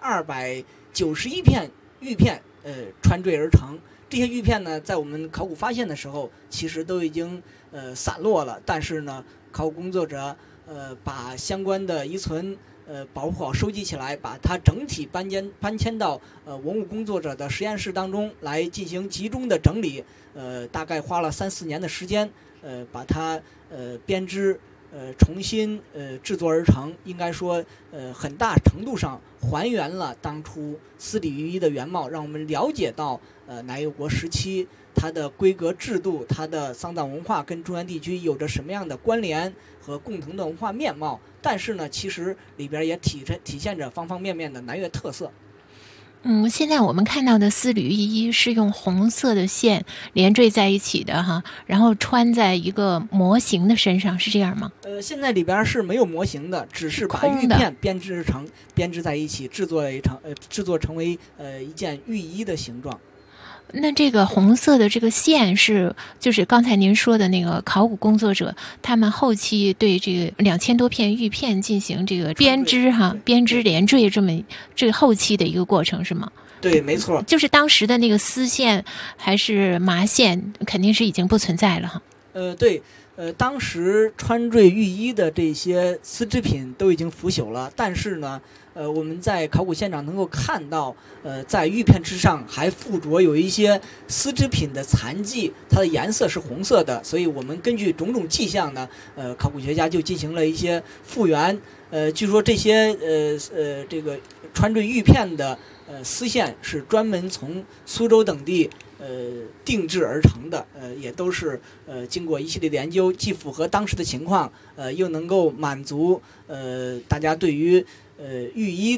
2291片玉片穿缀而成。这些玉片呢，在我们考古发现的时候，其实都已经散落了，但是呢，考古工作者把相关的遗存保护好、收集起来，把它整体搬迁到文物工作者的实验室当中来进行集中的整理。大概花了3-4年的时间，把它编织。重新制作而成，应该说很大程度上还原了当初丝缕玉衣的原貌，让我们了解到南越国时期它的规格制度、它的丧葬文化跟中原地区有着什么样的关联和共同的文化面貌。但是呢，其实里边也体现着方方面面的南越特色。 现在我们看到的丝缕玉衣是用红色的线连缀在一起的哈，然后穿在一个模型的身上，是这样吗？ 现在里边是没有模型的，只是把玉片编织在一起，制作成为一件玉衣的形状。 那这个红色的这个线就是刚才您说的那个考古工作者，他们后期对这个2000多片玉片进行这个编织连缀，这个后期的一个过程是吗？ 对，没错。 就是当时的那个丝线还是麻线，肯定是已经不存在了哈。 对。当时穿缀玉衣的这些丝织品都已经腐朽了，但是呢，我们在考古现场能够看到，在玉片之上还附着有一些丝织品的残迹，它的颜色是红色的，所以我们根据种种迹象呢，考古学家就进行了一些复原。据说这些这个穿缀玉片的丝线是专门从苏州等地定制而成的，也都是经过一系列的研究，既符合当时的情况，又能够满足大家对于玉衣的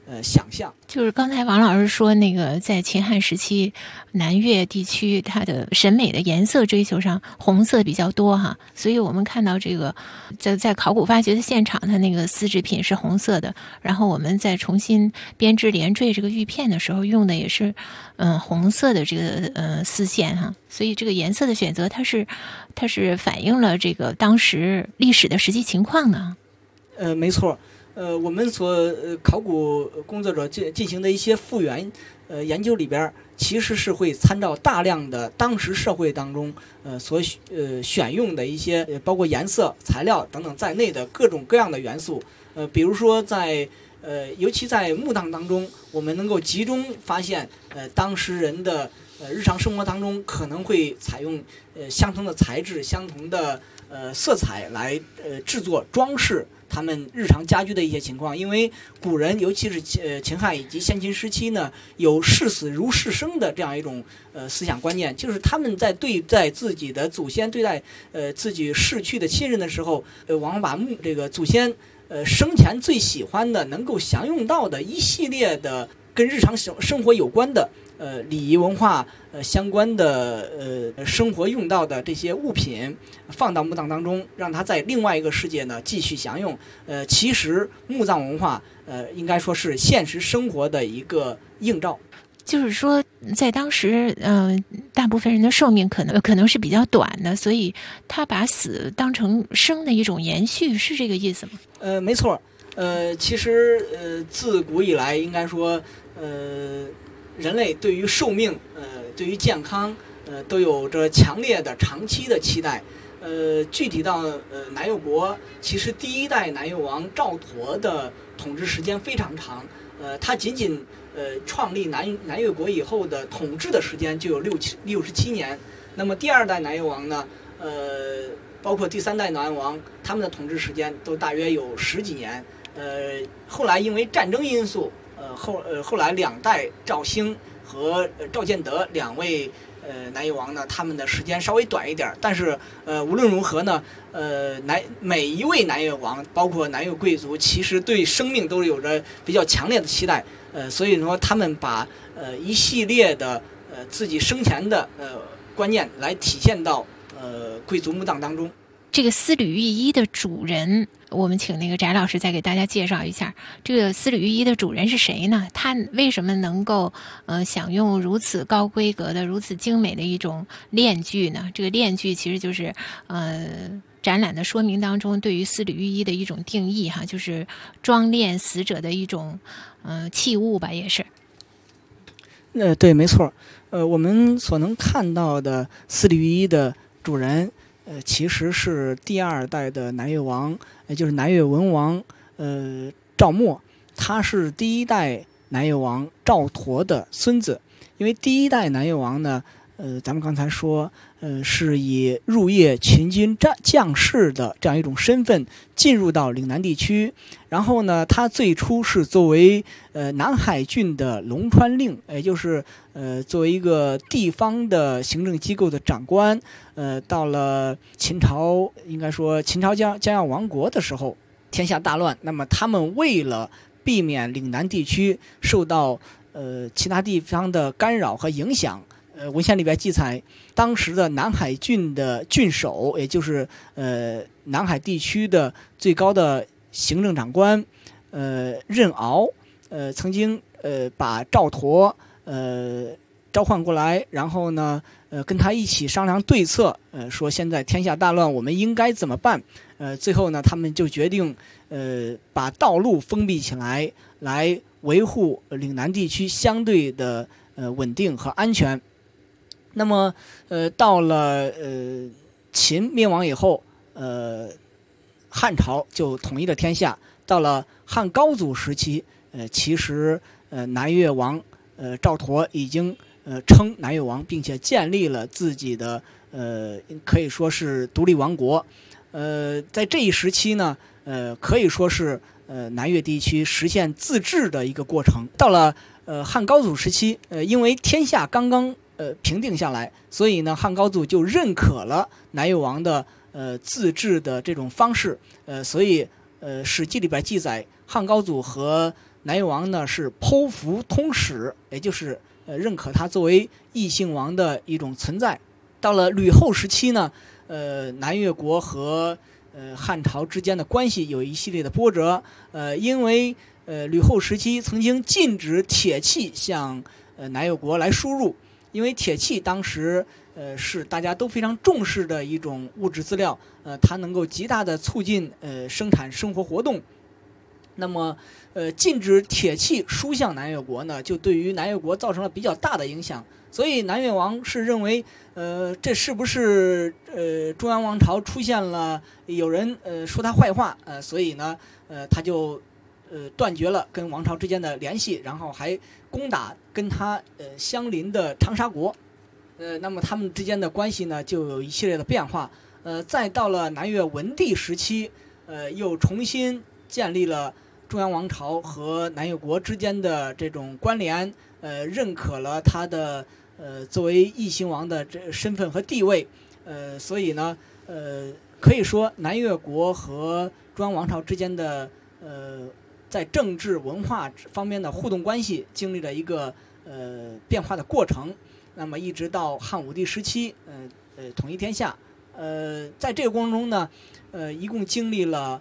想象。 就是刚才王老师说那个，在秦汉时期，南越地区它的审美的颜色追求上，红色比较多哈，所以我们看到这个在考古发掘的现场，它那个丝织品是红色的，然后我们在重新编织连缀这个玉片的时候，用的也是红色的这个丝线哈，所以这个颜色的选择，它是反映了这个当时历史的实际情况呢。 没错。我们所考古工作者进行的一些复原研究里边，其实是会参照大量的当时社会当中所选用的一些包括颜色、材料等等在内的各种各样的元素。比如说尤其在墓葬当中，我们能够集中发现当时人的日常生活当中可能会采用相同的材质、相同的色彩来制作装饰他们日常家居的一些情况。因为古人尤其是秦汉以及先秦时期呢，有视死如视生的这样一种思想观念，就是他们在对待自己的祖先、对待自己逝去的亲人的时候，往往把这个祖先生前最喜欢的、能够享用到的一系列的跟日常生活有关的礼仪文化相关的生活用到的这些物品放到墓葬当中，让它在另外一个世界呢继续享用。其实墓葬文化应该说是现实生活的一个映照。 就是说，在当时，大部分人的寿命可能是比较短的，所以他把死当成生的一种延续，是这个意思吗？ 没错。其实自古以来，应该说，人类对于寿命，对于健康，都有着强烈的长期的期待。具体到南越国，其实第一代南越王赵佗的统治时间非常长，他仅仅创立南越国以后的统治的时间就有67年。那么第二代南越王呢，包括第三代南越王，他们的统治时间都大约有10几年。后来因为战争因素，后来两代赵兴和赵建德两位南越王呢，他们的时间稍微短一点，但是无论如何呢，每一位南越王，包括南越贵族，其实对生命都有着比较强烈的期待。所以说他们把一系列的自己生前的观念来体现到贵族墓葬当中。 这个丝缕玉衣的主人，我们请那个翟老师再给大家介绍一下，这个丝缕玉衣的主人是谁呢？他为什么能够享用如此高规格的、如此精美的一种链具呢？这个链具其实就是展览的说明当中对于丝缕玉衣的一种定义哈，就是装殓死者的一种器物吧，也是。 对，没错。我们所能看到的丝缕玉衣的主人，其实是第二代的南越王，也就是南越文王赵默，他是第一代南越王赵佗的孙子。因为第一代南越王呢，咱们刚才说，是以入夜群军将士的这样一种身份进入到岭南地区，然后呢，他最初是作为南海郡的龙川令，也就是作为一个地方的行政机构的长官，到了秦朝，应该说秦朝将要亡国的时候，天下大乱，那么他们为了避免岭南地区受到其他地方的干扰和影响，文献里边记载，当时的南海郡的郡守，也就是南海地区的最高的行政长官，任敖，曾经把赵佗召唤过来，然后呢，跟他一起商量对策，说现在天下大乱，我们应该怎么办？最后呢，他们就决定把道路封闭起来，来维护岭南地区相对的稳定和安全。那么到了秦灭亡以后，汉朝就统一了天下。到了汉高祖时期，其实南越王赵佗已经称南越王，并且建立了自己的可以说是独立王国。在这一时期呢，可以说是南越地区实现自治的一个过程。到了汉高祖时期，因为天下刚刚平定下来，所以呢，汉高祖就认可了南越王的自治的这种方式。所以史记里边记载，汉高祖和南越王呢是剖腹通史，也就是认可他作为异姓王的一种存在。到了吕后时期呢，南越国和汉朝之间的关系有一系列的波折。因为吕后时期曾经禁止铁器向南越国来输入，因为铁器当时是大家都非常重视的一种物质资料，它能够极大的促进生产生活活动。那么禁止铁器输向南越国呢，就对于南越国造成了比较大的影响。所以南越王是认为这是不是中央王朝出现了有人说他坏话，所以呢他就断绝了跟王朝之间的联系，然后还攻打跟他相邻的长沙国。那么他们之间的关系呢就有一系列的变化。再到了南越文帝时期，又重新建立了中央王朝和南越国之间的这种关联，认可了他的作为异姓王的这身份和地位。所以呢可以说南越国和中央王朝之间的在政治文化方面的互动关系经历了一个变化的过程。那么一直到汉武帝时期统一天下。在这个过程中呢一共经历了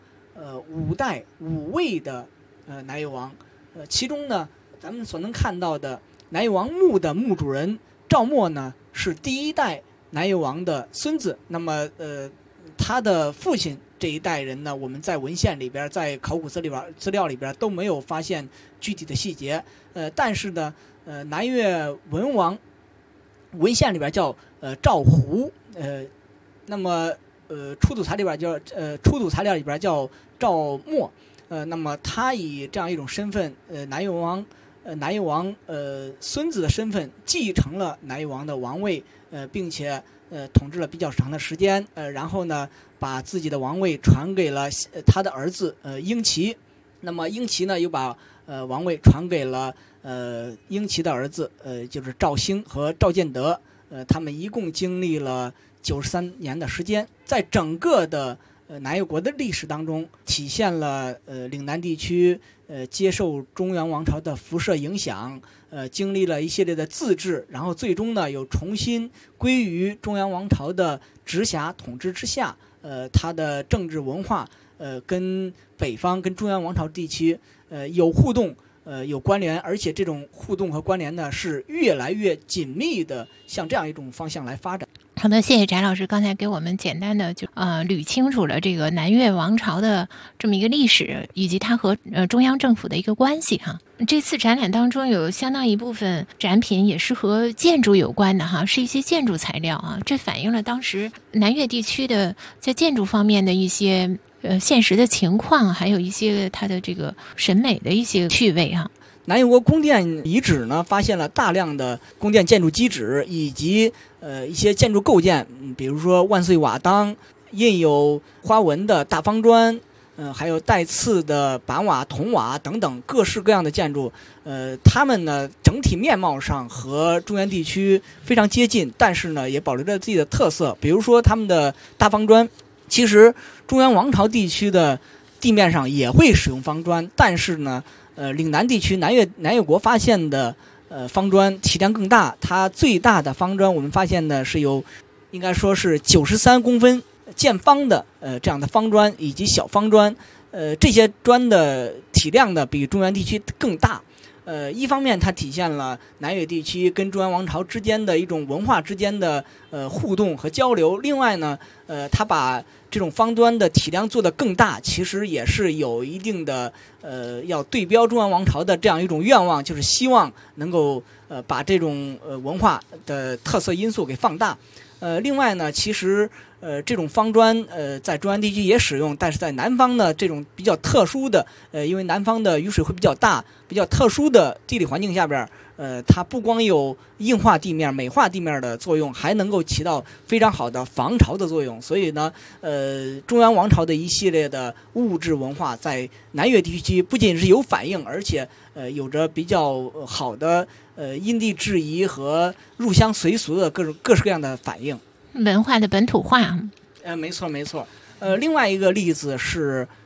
5代5位的南越王。其中呢咱们所能看到的南越王墓的墓主人赵默呢是第1代南越王的孙子。那么他的父亲这一代人呢，我们在文献里边在考古资料里边都没有发现具体的细节。但是呢南越文王文献里边叫赵胡，那么出土材料里边叫赵默。那么他以这样一种身份，南越王孙子的身份继承了南越王的王位，并且统治了比较长的时间。然后呢把自己的王位传给了他的儿子英齐。那么英齐呢又把王位传给了英齐的儿子就是赵兴和赵建德。他们一共经历了93年的时间。在整个的南越国的历史当中，体现了岭南地区接受中原王朝的辐射影响，经历了一系列的自治，然后最终呢又重新归于中央王朝的直辖统治之下。它的政治文化跟北方跟中央王朝地区有互动，有关联，而且这种互动和关联呢是越来越紧密的向这样一种方向来发展。 好的，谢谢翟老师刚才给我们简单的捋清楚了这个南越王朝的这么一个历史，以及它和中央政府的一个关系哈。这次展览当中有相当一部分展品也是和建筑有关的哈，是一些建筑材料啊，这反映了当时南越地区的在建筑方面的一些现实的情况，还有一些它的这个审美的一些趣味哈。 南越国宫殿遗址呢，发现了大量的宫殿建筑基址以及一些建筑构件，比如说万岁瓦当、印有花纹的大方砖，还有带刺的板瓦、筒瓦等等各式各样的建筑。它们呢整体面貌上和中原地区非常接近，但是呢也保留着自己的特色。比如说他们的大方砖，其实中原王朝地区的地面上也会使用方砖，但是呢岭南地区南越国发现的方砖体量更大。它最大的方砖我们发现的是有应该说是93公分见方的这样的方砖，以及小方砖。这些砖的体量呢比中原地区更大。一方面它体现了南越地区跟中原王朝之间的一种文化之间的互动和交流。另外呢它把这种方砖的体量做得更大，其实也是有一定的要对标中原王朝的这样一种愿望，就是希望能够把这种文化的特色因素给放大。另外呢其实这种方砖在中原地区也使用，但是在南方呢这种比较特殊的因为南方的雨水会比较大，比较特殊的地理环境下边它不光有硬化地面美化地面的作用，还能够起到非常好的防潮的作用。所以呢中原王朝的一系列的物质文化在南越地区不仅是有反应，而且有着比较好的因地制宜和入乡随俗的各式各样的反应， 文化的本土化。 没错。另外一个例子是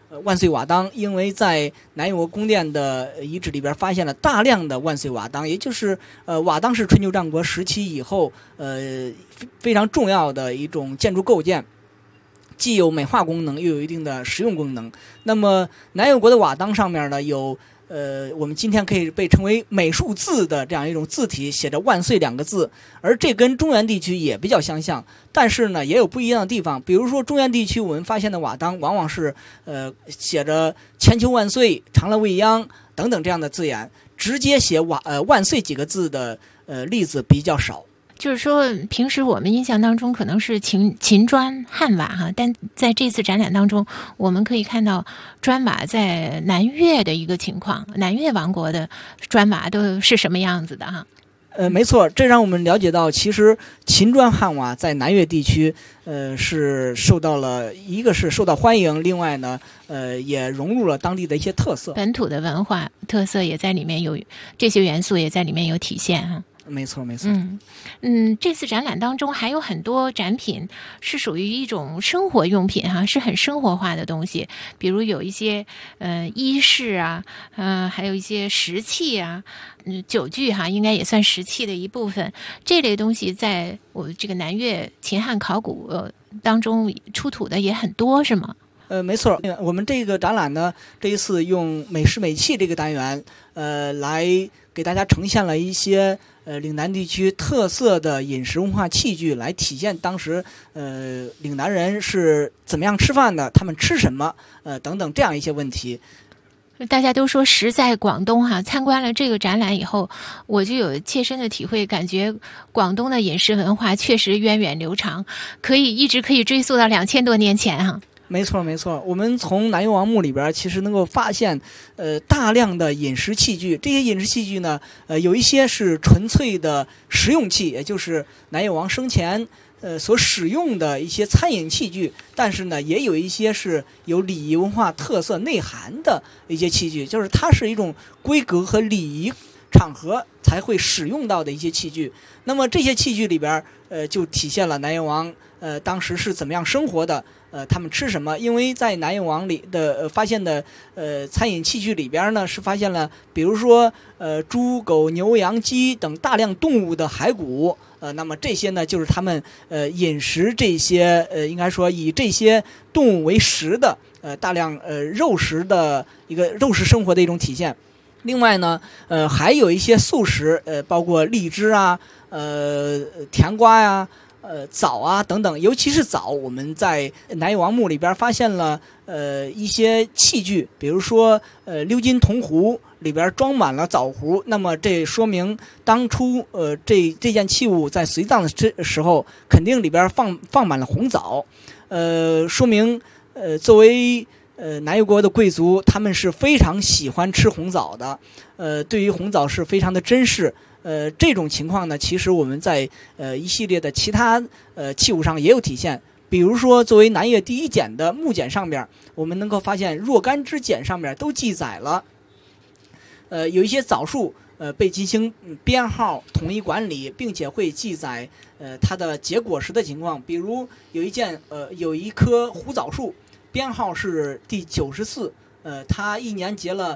万岁瓦当，因为在南越国宫殿的遗址里边发现了大量的万岁瓦当，也就是瓦当是春秋战国时期以后非常重要的一种建筑构件，既有美化功能，又有一定的实用功能。那么南越国的瓦当上面呢有我们今天可以被称为美术字的这样一种字体，写着万岁2个字，而这跟中原地区也比较相像，但是呢也有不一样的地方。比如说中原地区我们发现的瓦当往往是写着千秋万岁、长乐未央等等这样的字眼，直接写万岁几个字的例子比较少。 就是说，平时我们印象当中可能是秦砖汉瓦哈，但在这次展览当中，我们可以看到砖瓦在南越的一个情况，南越王国的砖瓦都是什么样子的哈？ 没错，这让我们了解到，其实秦砖汉瓦在南越地区，是一个是受到欢迎，另外呢，也融入了当地的一些特色， 本土的文化特色也在里面有，这些元素也在里面有体现哈。 没错，没错。 这次展览当中还有很多展品是属于一种生活用品哈，是很生活化的东西，比如有一些衣饰啊，还有一些石器啊，酒具哈，应该也算石器的一部分。这类东西在我这个南越秦汉考古当中出土的也很多，是吗？ 没错，我们这个展览呢，这一次用美食美器这个单元，来给大家呈现了一些岭南地区特色的饮食文化器具，来体现当时岭南人是怎么样吃饭的，他们吃什么，等等这样一些问题。 大家都说食在广东哈，参观了这个展览以后，我就有切身的体会，感觉广东的饮食文化确实源远流长，一直可以追溯到2000多年前哈。 没错，没错。我们从南越王墓里边其实能够发现，大量的饮食器具。这些饮食器具呢，有一些是纯粹的食用器，也就是南越王生前所使用的一些餐饮器具。但是呢，也有一些是有礼仪文化特色内涵的一些器具，就是它是一种规格和礼仪场合才会使用到的一些器具。那么这些器具里边，就体现了南越王当时是怎么样生活的。他们吃什么？因为在南越王里的发现的餐饮器具里边呢，是发现了比如说猪、狗、牛、羊、鸡等大量动物的骸骨。那么这些呢，就是他们饮食这些应该说以这些动物为食的大量肉食的一个肉食生活的一种体现。另外呢，还有一些素食，包括荔枝啊，甜瓜呀。枣啊等等，尤其是枣，我们在南越王墓里边发现了一些器具，比如说鎏金铜壶里边装满了枣核，那么这说明当初这件器物在随葬的时候肯定里边放满了红枣，说明作为南越国的贵族，他们是非常喜欢吃红枣的，对于红枣是非常的珍视。这种情况呢，其实我们在一系列的其他器物上也有体现。比如说，作为南越第一简的木简上边，我们能够发现若干支简上面都记载了，有一些枣树被进行编号、统一管理，并且会记载它的结果实的情况。比如有一棵胡枣树，编号是第94，它一年结了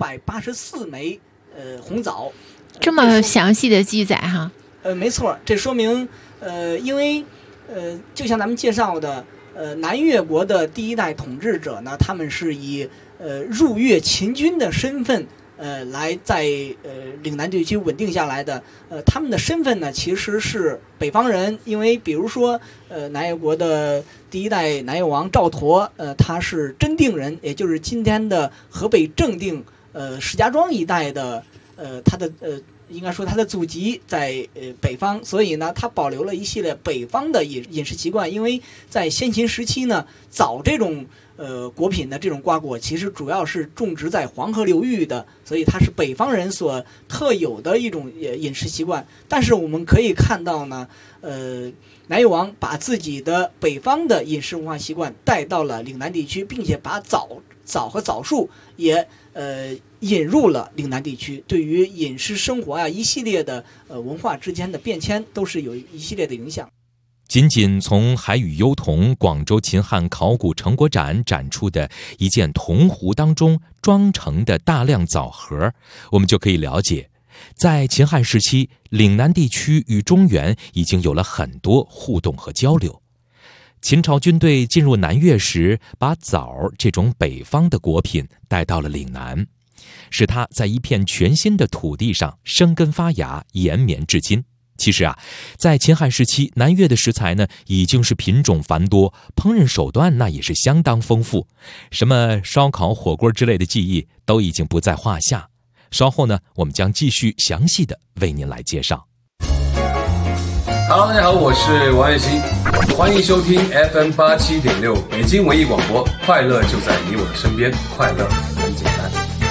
984枚红枣。 这么详细的记载哈？ 没错，这说明因为就像咱们介绍的，南越国的第一代统治者呢，他们是以入越秦军的身份来在岭南地区稳定下来的。他们的身份呢其实是北方人，因为比如说南越国的第一代南越王赵佗，他是真定人，也就是今天的河北正定石家庄一带的。他的应该说他的祖籍在北方，所以呢，他保留了一系列北方的饮食习惯。因为在先秦时期呢，枣这种果品的这种瓜果，其实主要是种植在黄河流域的，所以它是北方人所特有的一种饮食习惯。但是我们可以看到呢，南越王把自己的北方的饮食文化习惯带到了岭南地区，并且把枣和枣树也引入了岭南地区，对于饮食生活啊一系列的文化之间的变迁都是有一系列的影响。 仅仅从海与幽铜广州秦汉考古成果展展出的一件铜壶当中装成的大量枣核，我们就可以了解，在秦汉时期，岭南地区与中原已经有了很多互动和交流。秦朝军队进入南越时，把枣这种北方的果品带到了岭南，使它在一片全新的土地上生根发芽，延绵至今。其实啊，在秦汉时期，南越的食材呢已经是品种繁多，烹饪手段那也是相当丰富，什么烧烤、火锅之类的技艺都已经不在话下。稍后呢，我们将继续详细的为您来介绍。 Hello， 大家好，我是王栎鑫，欢迎收听 FM 87.6北京文艺广播，快乐就在你我的身边，快乐很简单。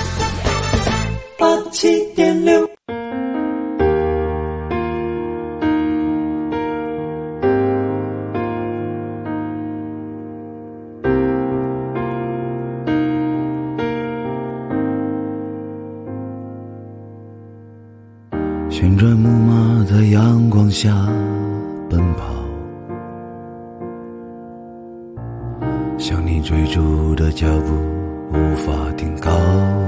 87.6。旋转木马在阳光下奔跑，向你追逐的脚步无法停靠，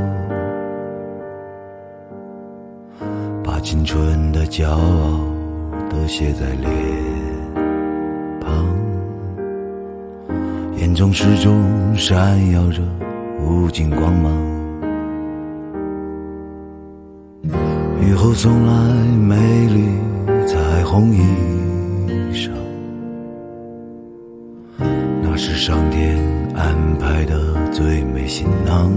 把青春的骄傲都写在脸庞，眼中始终闪耀着无尽光芒。雨后送来美丽彩虹衣裳，那是上天安排的最美行囊，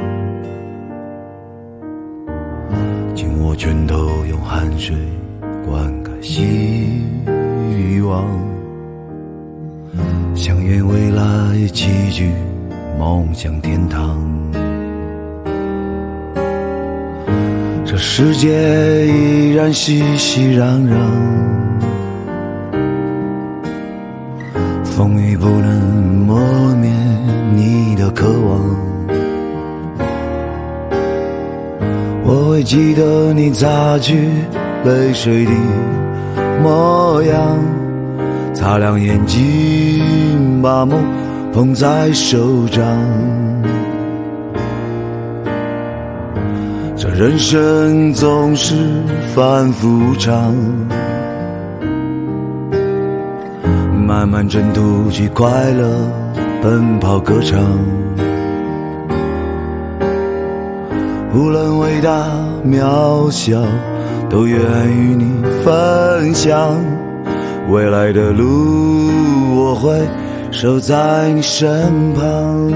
紧握拳头，用汗水灌溉希望，相约未来齐聚梦想天堂。这世界依然熙熙攘攘，风雨不能磨灭你的渴望。我会记得你擦去泪水的模样，擦亮眼睛，把梦捧在手掌。这人生总是反复无常，慢慢挣脱去快乐，奔跑歌唱。无论伟大渺小，都愿与你分享。未来的路，我会守在你身旁。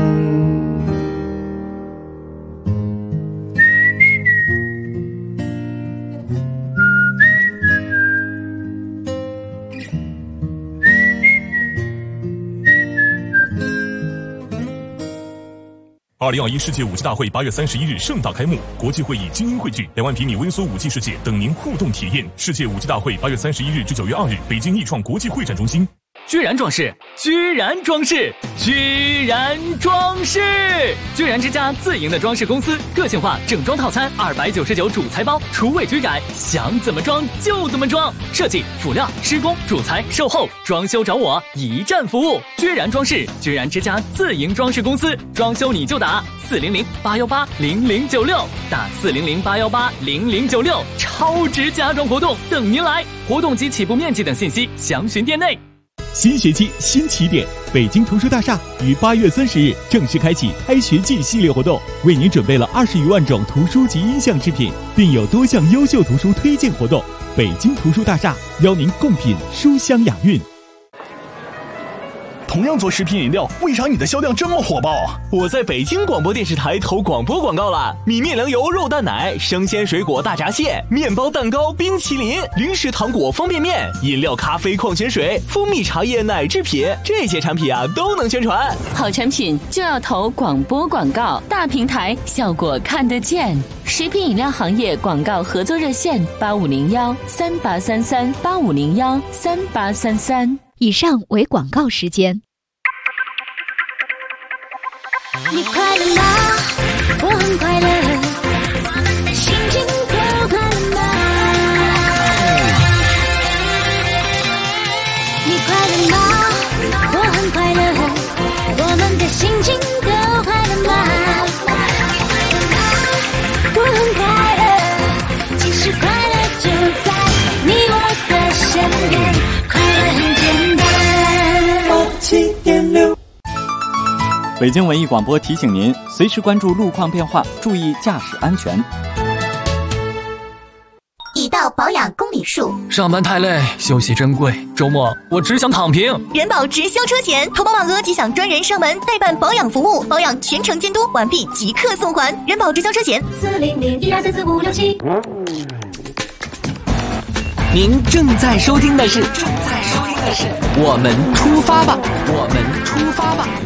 2021世界武器大会8月31日盛大开幕，国际会议精英汇聚，2万平米微缩武器世界等您互动体验。世界武器大会8月31日至9月2日，北京易创国际会展中心。 居然装饰，居然装饰，居然装饰！居然之家自营的装饰公司，个性化整装套餐299主材包，厨卫居改，想怎么装就怎么装。设计、辅料、施工、主材、售后、装修找我，一站服务。居然装饰，居然之家自营装饰公司，装修你就打400-818-0096，打400-818-0096，超值家装活动等您来。活动及起步面积等信息详询店内。 新学期新起点，北京图书大厦于8月30日正式开启开学季系列活动，为您准备了20余万种图书及音像制品，并有多项优秀图书推荐活动。北京图书大厦邀您共品书香雅韵。 同样做食品饮料，为啥你的销量这么火爆啊？我在北京广播电视台投广播广告了，米面粮油肉蛋奶、生鲜水果大闸蟹、面包蛋糕、冰淇淋、零食糖果、方便面、饮料、咖啡、矿泉水、蜂蜜茶叶、奶制品，这些产品啊都能宣传。 好产品就要投广播广告，大平台效果看得见。食品饮料行业广告合作热线8501-3833-8501-3833。 以上为广告时间。 你快乐吗？我很快乐，心情快乐吗？你快 FM87.6。北京文艺广播提醒您，随时关注路况变化，注意驾驶安全。 已到保养公里数， 上班太累，休息珍贵，周末我只想躺平。 人保直销车险，投保满额即享专人上门代办保养服务，保养全程监督，完毕即刻送还。人保直销车险40012344567。 您正在收听的是我们出发吧，我们出发吧。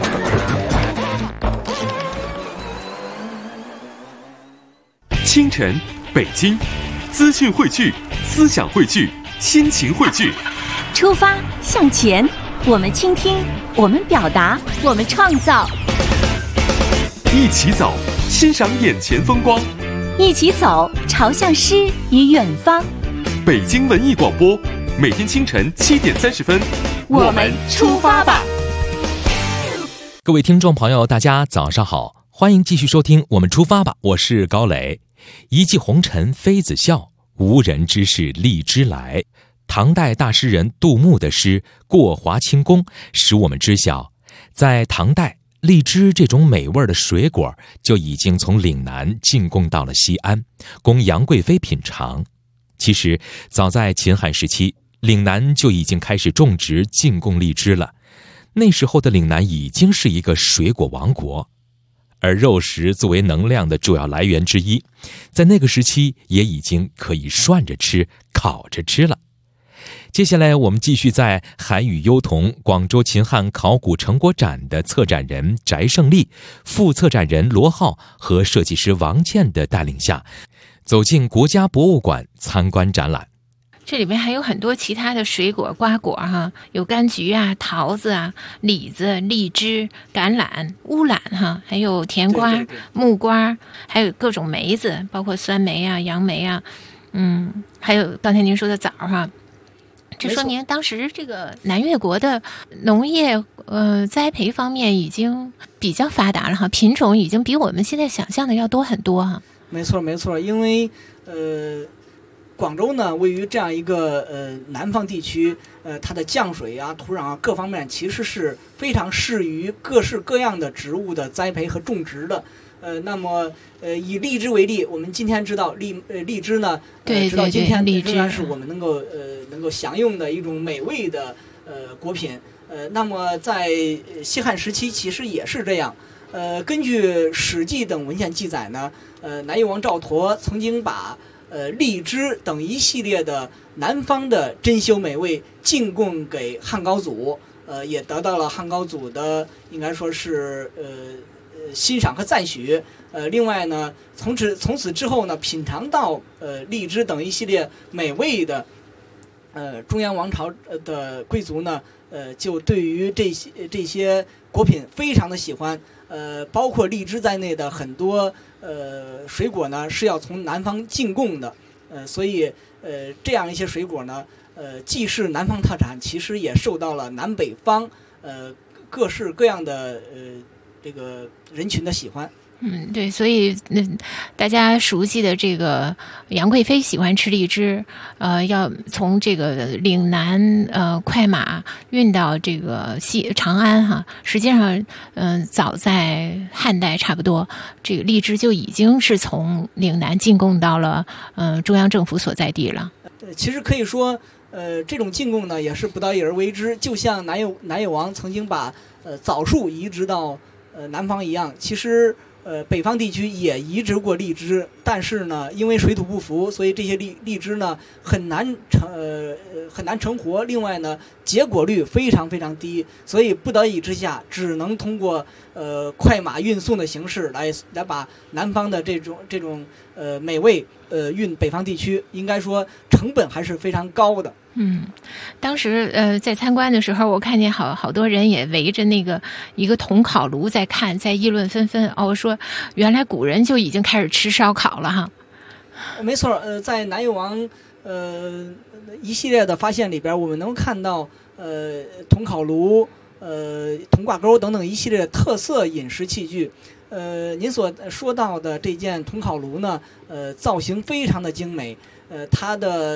清晨，北京，资讯汇聚，思想汇聚，心情汇聚。 出发向前，我们倾听，我们表达，我们创造。 一起走，欣赏眼前风光。 一起走，朝向诗与远方。 北京文艺广播，每天清晨7点30分， 我们出发吧。 各位听众朋友，大家早上好，欢迎继续收听我们出发吧，我是高磊。一骑红尘妃子笑，无人知是荔枝来。唐代大诗人杜牧的诗《过华清宫》使我们知晓，在唐代，荔枝这种美味的水果就已经从岭南进贡到了西安，供杨贵妃品尝。其实早在秦汉时期，岭南就已经开始种植进贡荔枝了。那时候的岭南已经是一个水果王国，而肉食作为能量的主要来源之一，在那个时期也已经可以涮着吃、烤着吃了。接下来我们继续在韩语优童广州秦汉考古成果展的策展人翟胜利、副策展人罗浩和设计师王倩的带领下，走进国家博物馆参观展览。 这里面还有很多其他的水果瓜果哈，有柑橘啊、桃子啊、李子、荔枝、橄榄、乌兰哈，还有甜瓜、木瓜，还有各种梅子，包括酸梅啊、杨梅啊，还有刚才您说的枣哈。这说明当时这个南越国的农业栽培方面已经比较发达了哈，品种已经比我们现在想象的要多很多哈。 没错，因为广州呢位于这样一个南方地区，它的降水啊、土壤啊各方面其实是非常适于各式各样的植物的栽培和种植的。那么以荔枝为例，我们今天知道荔枝呢，直到今天仍然是我们能够享用的一种美味的果品。那么在西汉时期其实也是这样。根据《史记》等文献记载呢，南越王赵佗曾经把荔枝等一系列的南方的珍馐美味进贡给汉高祖，也得到了汉高祖的应该说是欣赏和赞许。另外呢，从此之后呢，品尝到荔枝等一系列美味的中央王朝的贵族呢，就对于这些果品非常的喜欢。包括荔枝在内的很多水果呢是要从南方进贡的，所以这样一些水果呢，既是南方特产，其实也受到了南北方各式各样的这个人群的喜欢。 对，所以大家熟悉的这个杨贵妃喜欢吃荔枝，要从这个岭南快马运到这个长安哈。实际上，早在汉代差不多，这个荔枝就已经是从岭南进贡到了中央政府所在地了。 其实可以说，这种进贡呢也是不得已而为之，就像南越王曾经把枣树移植到南方一样，其实。北方地区也移植过荔枝，但是呢，因为水土不服，所以这些荔枝呢很难成活。另外呢，结果率非常非常低，所以不得已之下，只能通过快马运送的形式来把南方的这种美味运北方地区。应该说成本还是非常高的。 当时在参观的时候，我看见好多人也围着那个一个铜烤炉在看，在议论纷纷。说原来古人就已经开始吃烧烤了哈。 没错，在南越王一系列的发现里边，我们能看到铜烤炉、铜挂钩等等一系列的特色饮食器具。您所说到的这件铜烤炉呢，造型非常的精美，它的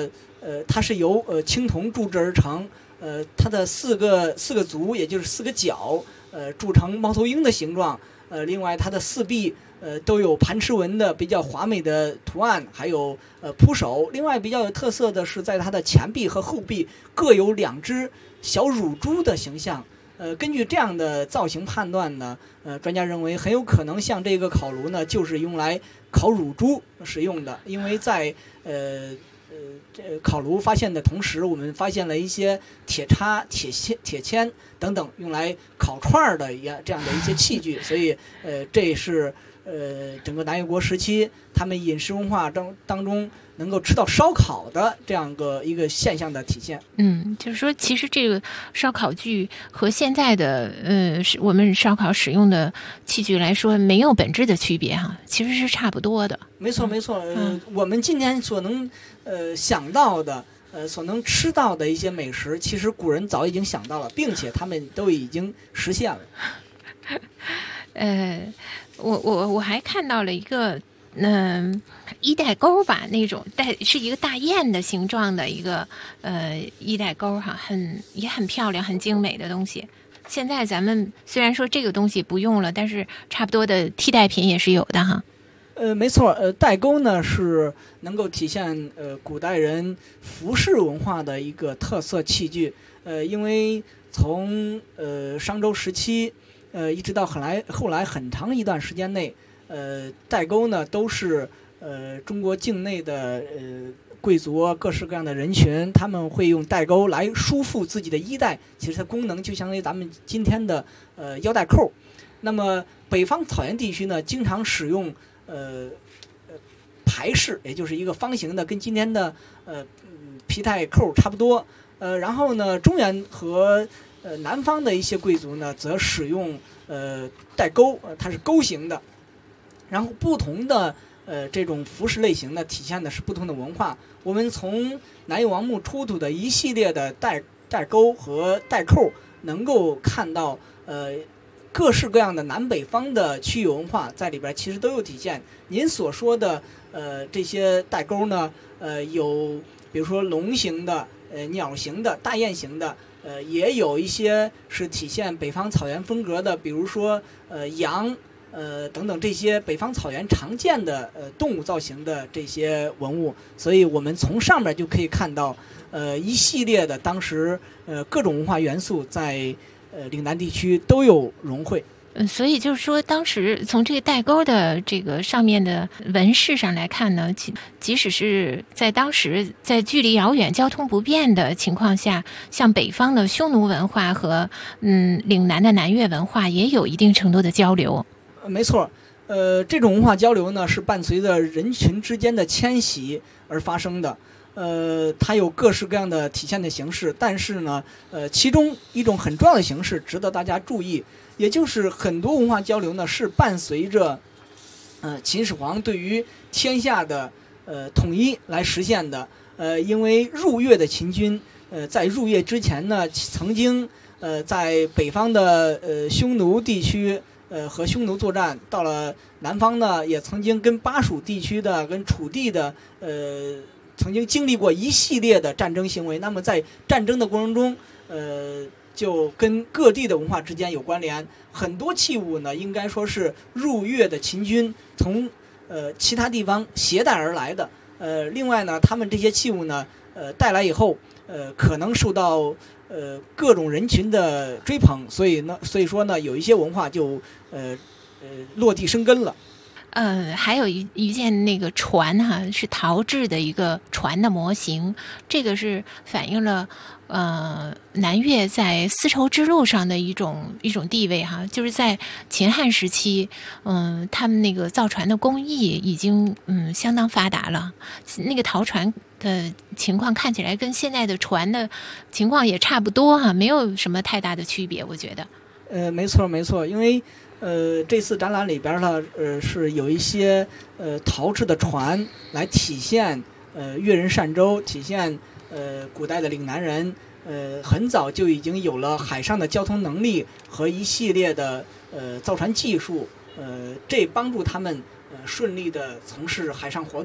它是由青铜铸制而成，它的四个足，也就是4个角，铸成猫头鹰的形状。另外它的4臂都有盘齿纹的比较华美的图案，还有扑手。另外比较有特色的是，在它的前臂和后臂各有2只小乳猪的形象。根据这样的造型判断呢，专家认为很有可能像这个烤炉呢，就是用来烤乳猪使用的。因为在烤炉发现的同时，我们发现了一些铁叉、铁签等等用来烤串的这样的一些器具，所以这也是整个南越国时期他们饮食文化当中能够吃到烧烤的这样一个现象的体现。 就是说其实这个烧烤具和现在的我们烧烤使用的器具来说没有本质的区别哈，其实是差不多的。 没错，我们今天所能想到的所能吃到的一些美食，其实古人早已经想到了，并且他们都已经实现了。 我还看到了一个衣带钩吧，那种是一个大雁的形状的一个衣带钩哈，也很漂亮很精美的东西。现在咱们虽然说这个东西不用了，但是差不多的替代品也是有的哈。 没错，带钩呢是能够体现古代人服饰文化的一个特色器具。因为从商周时期一直到后来很长一段时间内，带钩呢都是中国境内的贵族各式各样的人群，他们会用带钩来束缚自己的衣带，其实它功能就相当于咱们今天的腰带扣。那么北方草原地区呢，经常使用排式，也就是一个方形的，跟今天的皮带扣差不多。然后呢，中原和南方的一些贵族呢，则使用带钩，它是钩形的。然后不同的这种服饰类型呢，体现的是不同的文化。我们从南越王墓出土的一系列的带钩和带扣，能够看到各式各样的南北方的区域文化在里边其实都有体现。您所说的这些带钩呢，有比如说龙形的、鸟形的、大雁形的，也有一些是体现北方草原风格的，比如说羊等等这些北方草原常见的动物造型的这些文物。所以我们从上面就可以看到一系列的当时各种文化元素在岭南地区都有融汇。 所以就是说，当时从这个带钩的这个上面的纹饰上来看呢，即使是在当时在距离遥远、交通不便的情况下，像北方的匈奴文化和岭南的南越文化也有一定程度的交流。 没错，这种文化交流呢，是伴随着人群之间的迁徙而发生的。它有各式各样的体现的形式，但是呢，其中一种很重要的形式值得大家注意，也就是很多文化交流呢是伴随着秦始皇对于天下的统一来实现的。因为入越的秦军在入越之前呢，曾经在北方的匈奴地区和匈奴作战，到了南方呢，也曾经跟巴蜀地区的、跟楚地的曾经经历过一系列的战争行为。那么在战争的过程中，就跟各地的文化之间有关联。很多器物呢，应该说是入越的秦军从其他地方携带而来的。另外呢，他们这些器物呢，带来以后，可能受到各种人群的追捧，所以说呢，有一些文化就落地生根了。 还有一件那个船哈，是陶制的一个船的模型，这个是反映了南越在丝绸之路上的一种地位哈，就是在秦汉时期，他们那个造船的工艺已经相当发达了，那个陶船的情况看起来跟现在的船的情况也差不多哈，没有什么太大的区别，我觉得。 没错，因为这次展览里边呢，是有一些陶制的船来体现越人善舟，体现古代的岭南人很早就已经有了海上的交通能力和一系列的造船技术，这帮助他们顺利的从事海上活动，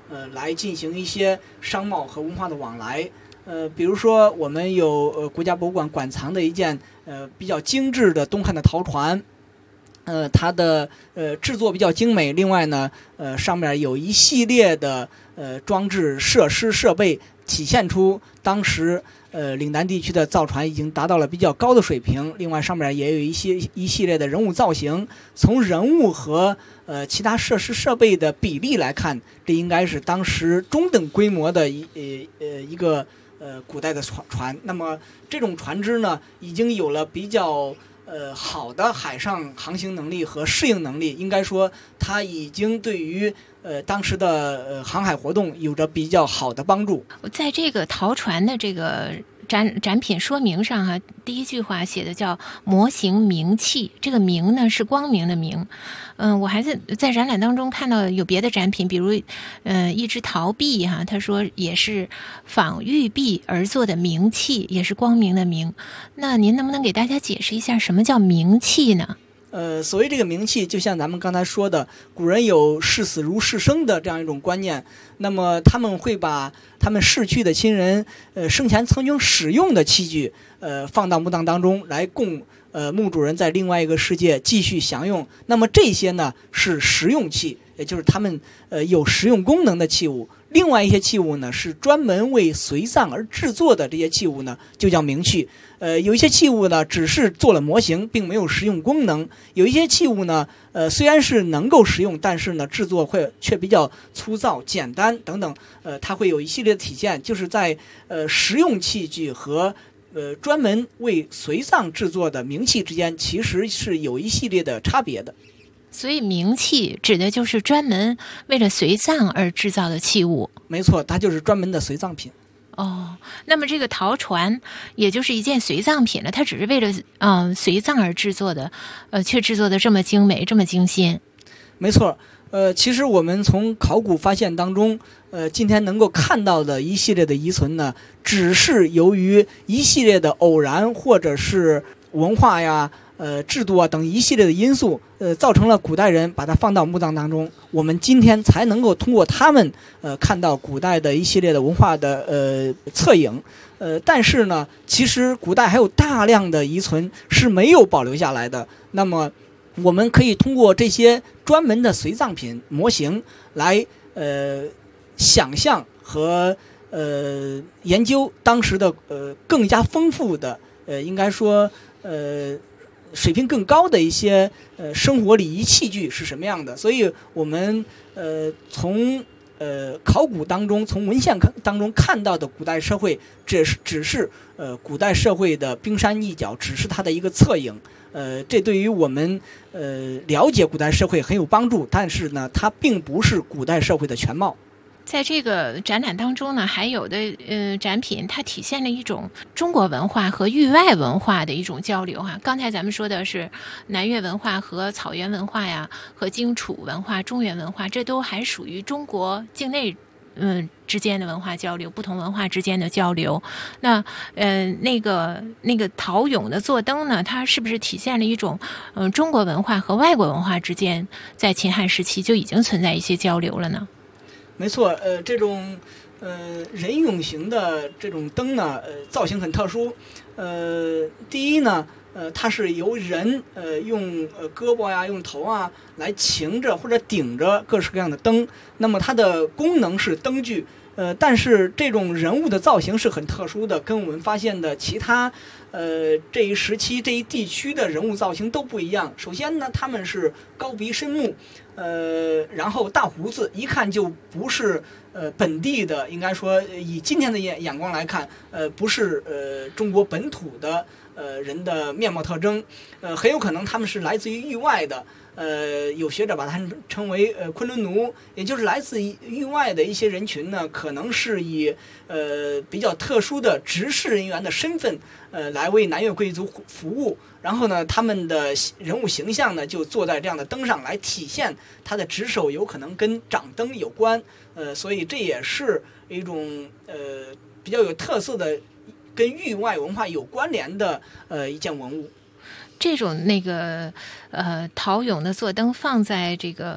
来进行一些商贸和文化的往来。比如说我们有国家博物馆馆藏的一件比较精致的东汉的陶船，它的制作比较精美，另外呢上面有一系列的装置设施设备，体现出当时岭南地区的造船已经达到了比较高的水平。另外上面也有一系列的人物造型，从人物和其他设施设备的比例来看，这应该是当时中等规模的一个古代的船。那么这种船只呢，已经有了比较好的海上航行能力和适应能力，应该说它已经对于当时的航海活动有着比较好的帮助。 在这个陶船的这个展品说明上哈，第一句话写的叫模型明器，这个明呢是光明的明。我还在展览当中看到有别的展品，比如一只陶币哈，他说也是仿玉璧而做的明器，也是光明的明。那您能不能给大家解释一下什么叫明器呢？ 所谓这个明器，就像咱们刚才说的，古人有视死如视生的这样一种观念，那么他们会把他们逝去的亲人生前曾经使用的器具放到墓葬当中来供墓主人在另外一个世界继续享用。那么这些呢是实用器，也就是他们有实用功能的器物。另外一些器物呢是专门为随葬而制作的，这些器物呢就叫明器。有一些器物呢只是做了模型，并没有实用功能；有一些器物呢虽然是能够实用，但是呢制作却比较粗糙简单等等。它会有一系列的体现，就是在实用器具和专门为随葬制作的明器之间其实是有一系列的差别的。 所以明器指的就是专门为了随葬而制造的器物。 没错，它就是专门的随葬品。 那么这个陶船也就是一件随葬品了，它只是为了随葬而制作的，却制作的这么精美这么精心。 没错，其实我们从考古发现当中今天能够看到的一系列的遗存呢，只是由于一系列的偶然或者是文化呀制度啊等一系列的因素造成了古代人把它放到墓葬当中，我们今天才能够通过他们看到古代的一系列的文化的侧影。但是呢其实古代还有大量的遗存是没有保留下来的。那么我们可以通过这些专门的随葬品模型来想象和研究当时的更加丰富的应该说水平更高的一些生活礼仪器具是什么样的。所以我们从考古当中从文献当中看到的古代社会只是古代社会的冰山一角，只是它的一个侧影。这对于我们了解古代社会很有帮助，但是呢它并不是古代社会的全貌。 在这个展览当中呢，还有的展品它体现了一种中国文化和域外文化的一种交流哈。刚才咱们说的是南越文化和草原文化呀，和荆楚文化、中原文化，这都还属于中国境内之间的文化交流，不同文化之间的交流。那那个陶俑的座灯呢，它是不是体现了一种中国文化和外国文化之间在秦汉时期就已经存在一些交流了呢？ 没错，这种人俑型的这种灯呢，造型很特殊。第一呢，它是由人用胳膊呀、用头啊来擎着或者顶着各式各样的灯，那么它的功能是灯具。但是这种人物的造型是很特殊的，跟我们发现的其他这一时期这一地区的人物造型都不一样。首先呢，他们是高鼻深目，然后大胡子，一看就不是本地的，应该说以今天的眼光来看，不是中国本土的人的面貌特征，很有可能他们是来自于域外的。有学者把它称为昆仑奴，也就是来自域外的一些人群呢，可能是以比较特殊的执事人员的身份来为南越贵族服务，然后呢他们的人物形象呢就坐在这样的灯上来体现他的职守有可能跟掌灯有关。所以这也是一种比较有特色的跟域外文化有关联的一件文物。 这种陶俑的座灯放在这个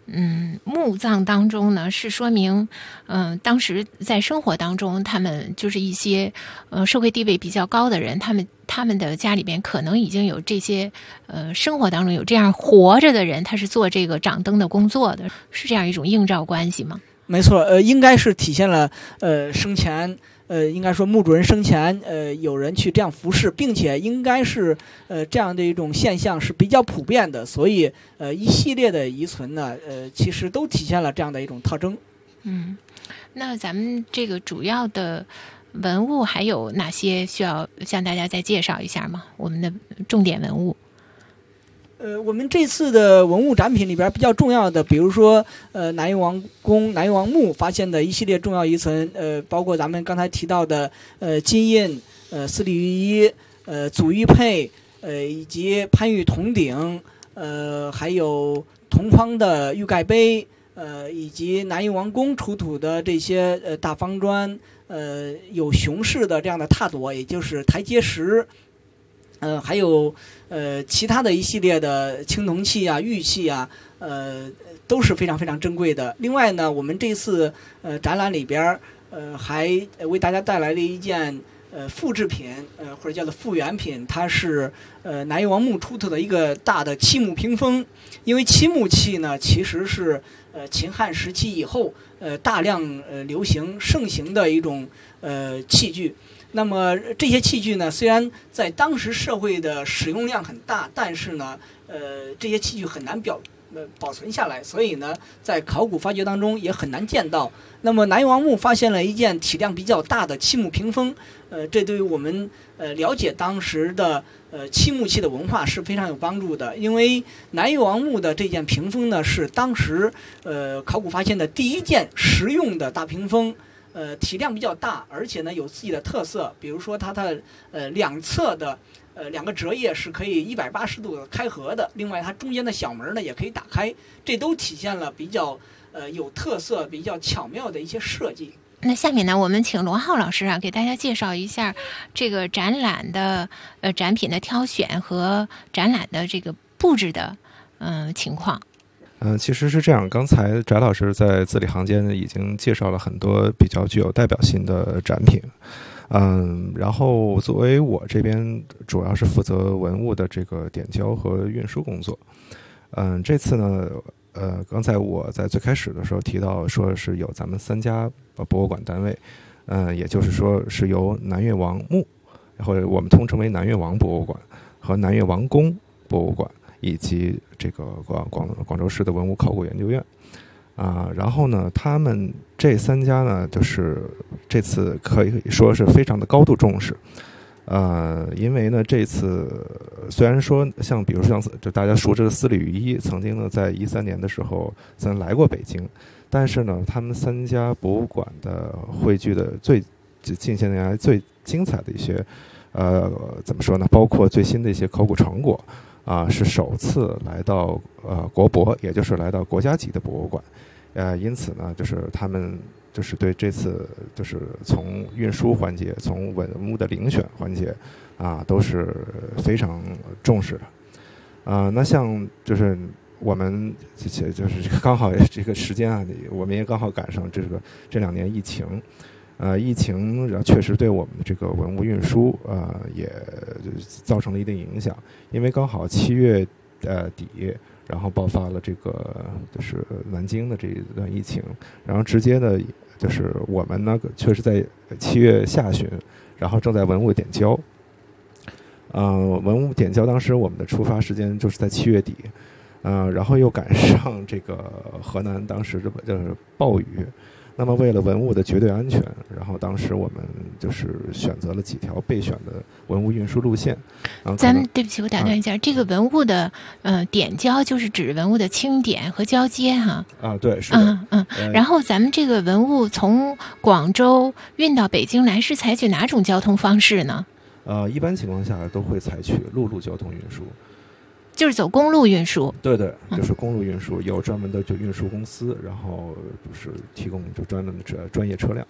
墓葬当中呢，是说明当时在生活当中，他们就是一些社会地位比较高的人，他们的家里边可能已经有这些生活当中有这样活着的人，他是做这个掌灯的工作的，是这样一种映照关系吗？ 没错，应该是体现了生前。应该说墓主人生前有人去这样服侍，并且应该是这样的一种现象是比较普遍的，所以一系列的遗存呢其实都体现了这样的一种特征。 那咱们这个主要的文物还有哪些需要向大家再介绍一下吗？我们的重点文物。 我们这次的文物展品里边比较重要的，比如说南越王宫、南越王墓发现的一系列重要遗存，包括咱们刚才提到的金印、司礼御衣、祖玉佩，以及潘玉铜鼎，还有铜框的玉盖杯，以及南越王宫出土的这些大方砖，有熊式的这样的踏垛，也就是台阶石。还有其他的一系列的青铜器啊、玉器啊，都是非常非常珍贵的。另外呢，我们这次展览里边还为大家带来了一件复制品，或者叫做复原品，它是南越王墓出土的一个大的漆木屏风。因为漆木器呢，其实是秦汉时期以后大量盛行的一种器具。那么这些器具呢，虽然在当时社会的使用量很大，但是呢，这些器具很难保存下来，所以呢，在考古发掘当中也很难见到。那么南越王墓发现了一件体量比较大的漆木屏风，这对于我们了解当时的漆木器的文化是非常有帮助的。因为南越王墓的这件屏风呢，是当时考古发现的第一件实用的大屏风。体量比较大，而且呢有自己的特色，比如说它的两侧的两个折页是可以180度的开合的，另外它中间的小门呢也可以打开，这都体现了比较有特色、比较巧妙的一些设计。 那下面呢，我们请罗浩老师给大家介绍一下这个展览的展品的挑选和展览的这个布置的情况。 其实是这样，刚才翟老师在字里行间已经介绍了很多比较具有代表性的展品。然后作为我这边主要是负责文物的这个点交和运输工作。这次呢，刚才我在最开始的时候提到说是有咱们3家博物馆单位，也就是说是由南越王墓，或者我们通称为南越王博物馆和南越王宫博物馆，以及这个广州市的文物考古研究院。然后呢，他们这3家呢，就是这次可以说是非常的高度重视。因为呢，这次虽然说比如像就大家熟知的司礼御衣，曾经呢在13年的时候曾来过北京，但是呢，他们3家博物馆的汇聚的近些年来最精彩的一些怎么说呢？包括最新的一些考古成果是首次来到国博，也就是来到国家级的博物馆。因此呢，就是他们就是对这次就是从运输环节、从文物的遴选环节都是非常重视的。那像就是我们就是刚好这个时间我们也刚好赶上这2年疫情。疫情确实对我们的这个文物运输也造成了一定影响，因为刚好7月底，然后爆发了这个就是南京的这一段疫情，然后直接呢就是我们呢确实在7月下旬，然后正在文物点交。文物点交当时我们的出发时间就是在7月底，然后又赶上这个河南当时的暴雨。那么为了文物的绝对安全，然后当时我们就是选择了几条备选的文物运输路线。 咱们对不起，我打断一下，这个文物的点交就是指文物的清点和交接哈。 对，是的。 然后咱们这个文物从广州运到北京来是采取哪种交通方式呢？ 一般情况下都会采取陆路交通运输。 就是走公路运输， 对，就是公路运输，有专门的就运输公司，然后就是提供就专门的专业车辆。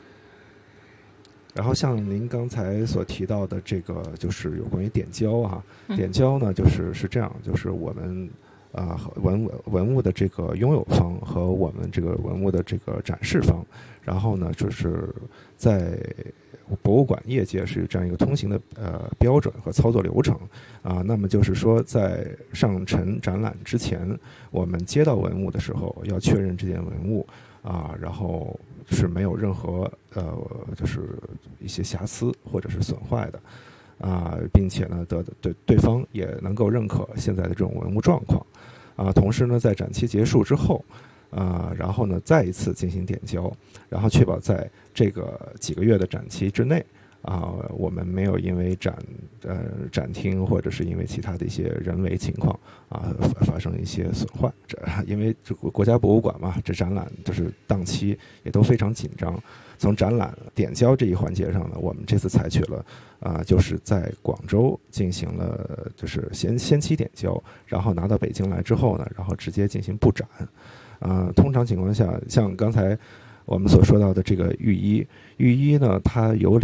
然后像您刚才所提到的这个，就是有关于点交点交呢，是这样，就是我们文物的这个拥有方和我们这个文物的这个展示方，然后呢，就是在博物馆业界是这样一个通行的标准和操作流程那么就是说，在上陈展览之前，我们接到文物的时候，要确认这件文物然后是没有任何就是一些瑕疵或者是损坏的并且呢，对方也能够认可现在的这种文物状况同时呢，在展期结束之后然后呢，再一次进行点交，然后确保在这个几个月的展期之内我们没有因为展厅或者是因为其他的一些人为情况发生一些损坏。因为这个国家博物馆嘛，这展览就是档期也都非常紧张。从展览点交这一环节上呢，我们这次采取了就是在广州进行了就是先期点交，然后拿到北京来之后呢，然后直接进行布展。通常情况下，像刚才我们所说到的这个玉衣呢，它有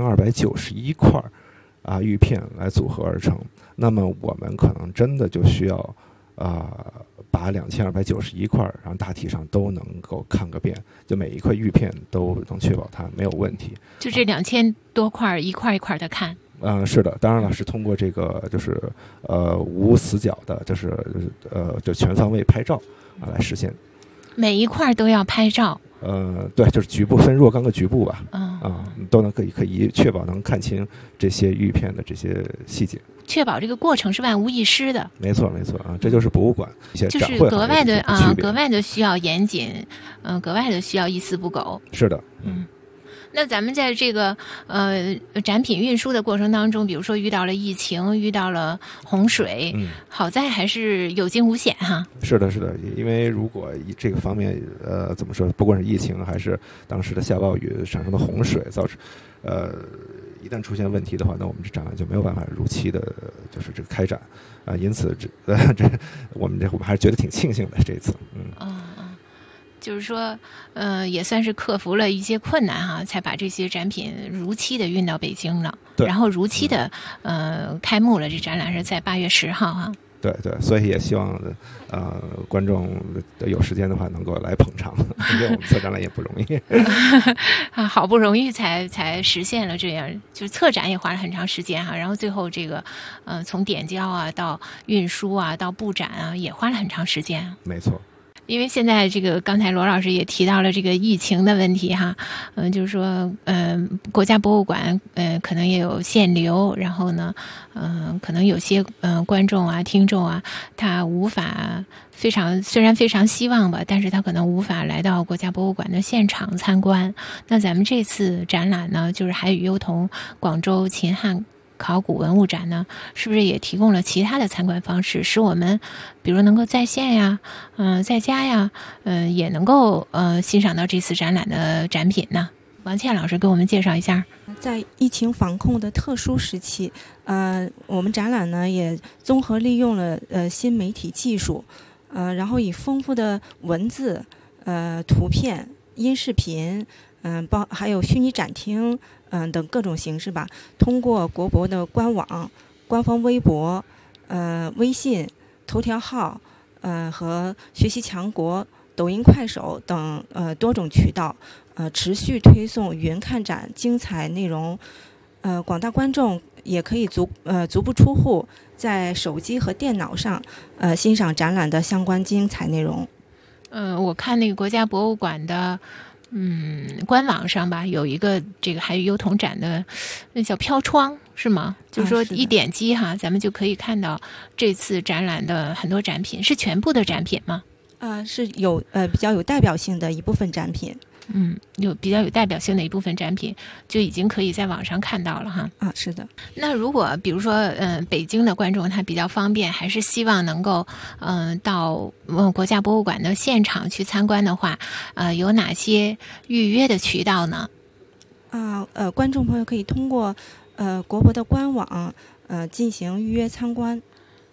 2291块玉片来组合而成。那么我们可能真的就需要把2291块，然后大体上都能够看个遍，就每一块玉片都能确保它没有问题。 就这2000多块，一块一块的看。 是的，当然了，是通过这个就是无死角的，就全方位拍照来实现。 每一块都要拍照。 对，就是局部分若干个局部吧，都能可以确保能看清这些玉片的这些细节， 确保这个过程是万无一失的。 没错这就是博物馆一些展会格外的格外的需要严谨，格外的需要一丝不苟。 是的， 那咱们在这个展品运输的过程当中，比如说遇到了疫情，遇到了洪水，好在还是有惊无险哈。 是的，因为如果以这个方面怎么说，不管是疫情还是当时的下暴雨产生的洪水造成一旦出现问题的话，那我们这展览就没有办法如期的就是这个开展因此我们还是觉得挺庆幸的这一次。 就是说，也算是克服了一些困难哈，才把这些展品如期的运到北京了。然后如期的开幕了。这展览是在8月10号哈。 对，所以也希望观众有时间的话能够来捧场，因为我们策展览也不容易好不容易才实现了这样，就是策展也花了很长时间哈，然后最后这个从点交到运输到布展也花了很长时间。 没错。 因为现在这个刚才罗老师也提到了这个疫情的问题哈，就是说国家博物馆可能也有限流，然后呢可能有些观众听众他无法虽然非常希望吧，但是他可能无法来到国家博物馆的现场参观。那咱们这次展览呢，就是海与幽童广州秦汉考古文物展呢，是不是也提供了其他的参观方式，使我们比如能够在线呀在家呀也能够欣赏到这次展览的展品呢？王倩老师给我们介绍一下。 在疫情防控的特殊时期我们展览呢也综合利用了新媒体技术然后以丰富的文字图片音视频还有虚拟展厅等各种形式吧，通过国博的官网、官方微博、微信、头条号和学习强国、抖音、快手等多种渠道持续推送云看展精彩内容。广大观众也可以足不出户，在手机和电脑上欣赏展览的相关精彩内容。 我看那个国家博物馆的官网上吧，有一个这个海与幽童展的那叫飘窗是吗？就是说一点击咱们就可以看到这次展览的很多展品。是全部的展品吗？ 是有比较有代表性的一部分展品。 有比较有代表性的一部分展品就已经可以在网上看到了哈。 是的。 那如果比如说北京的观众他比较方便，还是希望能够到国家博物馆的现场去参观的话有哪些预约的渠道呢？ 观众朋友可以通过国博的官网进行预约参观。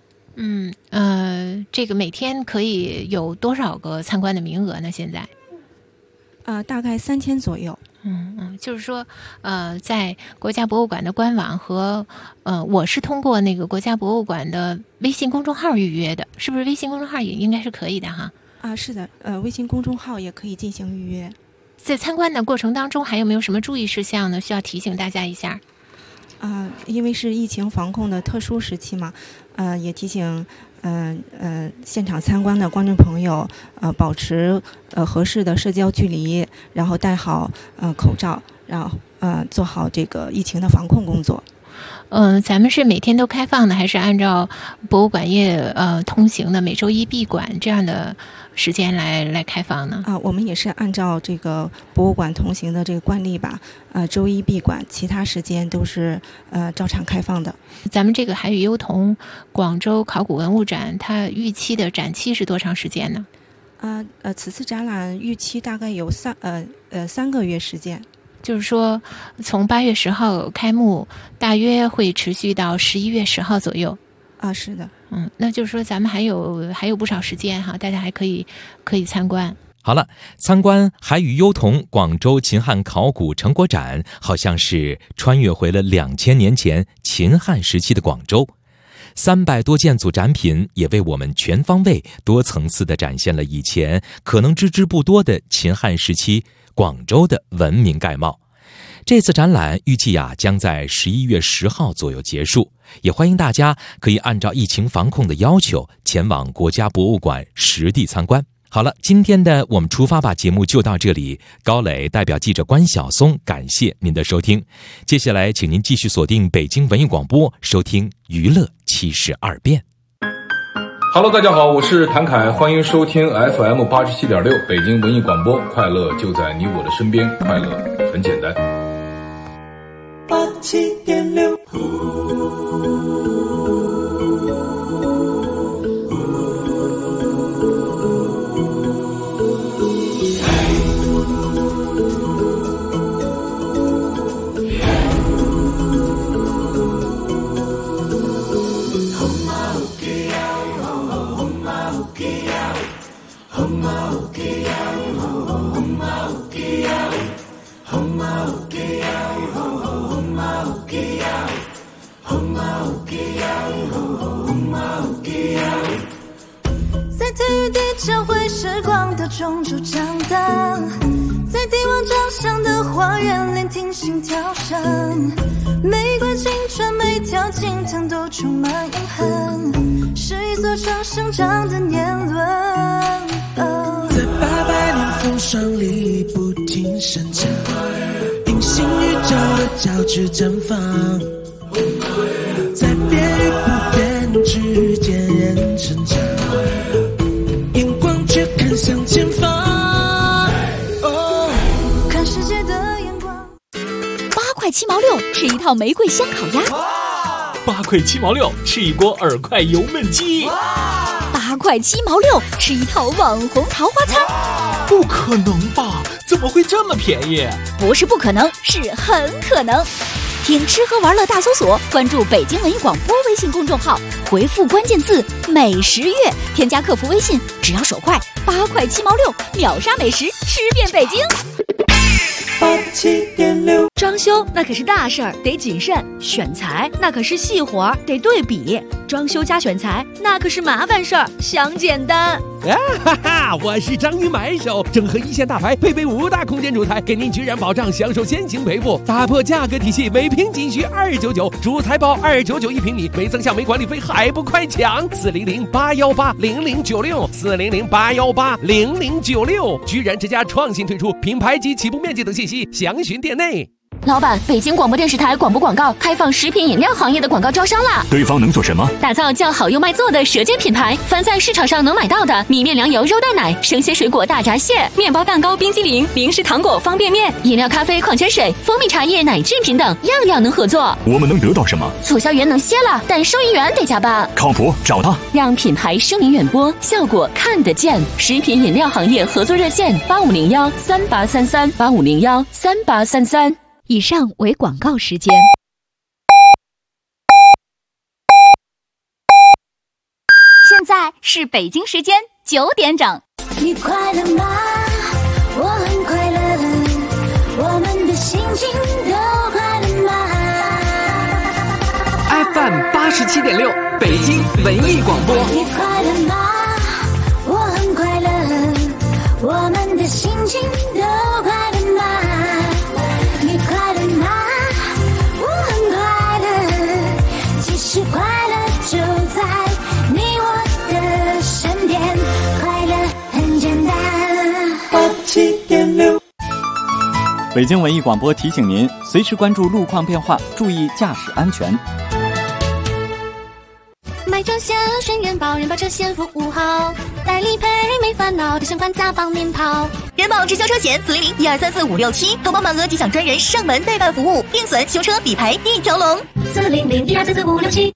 这个每天可以有多少个参观的名额呢？现在大概3000左右。 就是说，在国家博物馆的官网和我是通过那个国家博物馆的微信公众号预约的，是不是？微信公众号也应该是可以的哈。 啊，是的，微信公众号也可以进行预约。 在参观的过程当中，还有没有什么注意事项呢？需要提醒大家一下。 因为是疫情防控的特殊时期嘛，也提醒现场参观的观众朋友，保持合适的社交距离，然后戴好口罩，然后做好这个疫情的防控工作。 咱们是每天都开放的，还是按照博物馆业通行的每周一闭馆这样的时间来开放呢？ 我们也是按照这个博物馆通行的这个惯例吧，周一闭馆，其他时间都是照常开放的。 咱们这个海与幽童广州考古文物展，它预期的展期是多长时间呢？ 此次展览预期大概有3个月时间。 就是说，从8月10号开幕，大约会持续到11月10号左右。 是的。 那就是说咱们还有不少时间哈，大家还可以参观。 好了，参观海与幽童广州秦汉考古成果展，好像是穿越回了2000年前秦汉时期的广州。300多件组展品也为我们全方位、多层次地展现了以前可能知之不多的秦汉时期广州的文明概貌。这次展览预计将在11月10号左右结束，也欢迎大家可以按照疫情防控的要求前往国家博物馆实地参观。好了，今天的我们出发吧节目就到这里，高磊代表记者关晓松感谢您的收听。接下来请您继续锁定北京文艺广播，收听娱乐72变。 Hello， 大家好，我是谭凯，欢迎收听 FM 87.6北京文艺广播，快乐就在你我的身边，快乐很简单。 87.6 在体育地交汇时光的中州长大，在帝王掌上的花园聆听心跳声，每管青春每条青藤都充满永恒，是一座城生长的年轮。 在800年风霜里不停生长，隐形宇宙的交织绽放，在变与不变之间人成长，眼光却看向前方。 看世界的眼光。 8块7毛6是一套玫瑰香烤鸭 ，8块7毛6是一锅耳块油焖鸡 ，8块7毛6是一套网红桃花餐。 不可能吧？怎么会这么便宜？ 不是不可能，是很可能。听吃喝玩乐大搜索，关注北京文艺广播微信公众号，回复关键字美食月，添加客服微信，只要手快，8块7毛6，秒杀美食，吃遍北京。 87.6 装修那可是大事儿，得谨慎；选材那可是细活儿，得对比。装修加选材那可是麻烦事儿，想简单。 我是章鱼买手，整合一线大牌，配备5大空间主材，给您居然保障，享受先行赔付，打破价格体系，每平仅需299，主材包299一平米，没增项没管理费，还不快抢！400-818-0096，400-818-0096，居然之家创新推出品牌及起步面积等信息，详询店内。 老板，北京广播电视台广播广告开放食品饮料行业的广告招商啦！ 对方能做什么？ 打造叫好又卖座的舌尖品牌，凡在市场上能买到的米面粮油肉蛋奶、生鲜水果大闸蟹、面包蛋糕冰激凌、零食糖果方便面、饮料咖啡矿泉水、蜂蜜茶叶奶制品等，样样能合作。 我们能得到什么？ 促销员能歇了，但收银员得加班。 靠谱，找他， 让品牌声名远播，效果看得见。食品饮料行业合作热线8501-3833，8501-3833。 以上为广告时间。 现在是北京时间9点整。 你快乐吗？我很快乐，我们 FM 87.6，北京文艺广播。 你快乐吗？我很快乐，我们的心情都快乐吗？你快乐吗？我很快乐，其实快乐就在你我的身边，快乐很简单。87.6。 北京文艺广播提醒您，随时关注路况变化，注意驾驶安全。 买车险选人保，人保车险服务好，代理赔没烦恼，的相关家帮您跑。 人保直销车险400-1234-567，投保满额即享专人上门代办服务，定损、修车、理赔一条龙。 400-1234-567。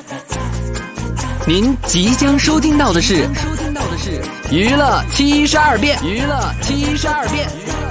您即将收听到的是娱乐72变，娱乐72变。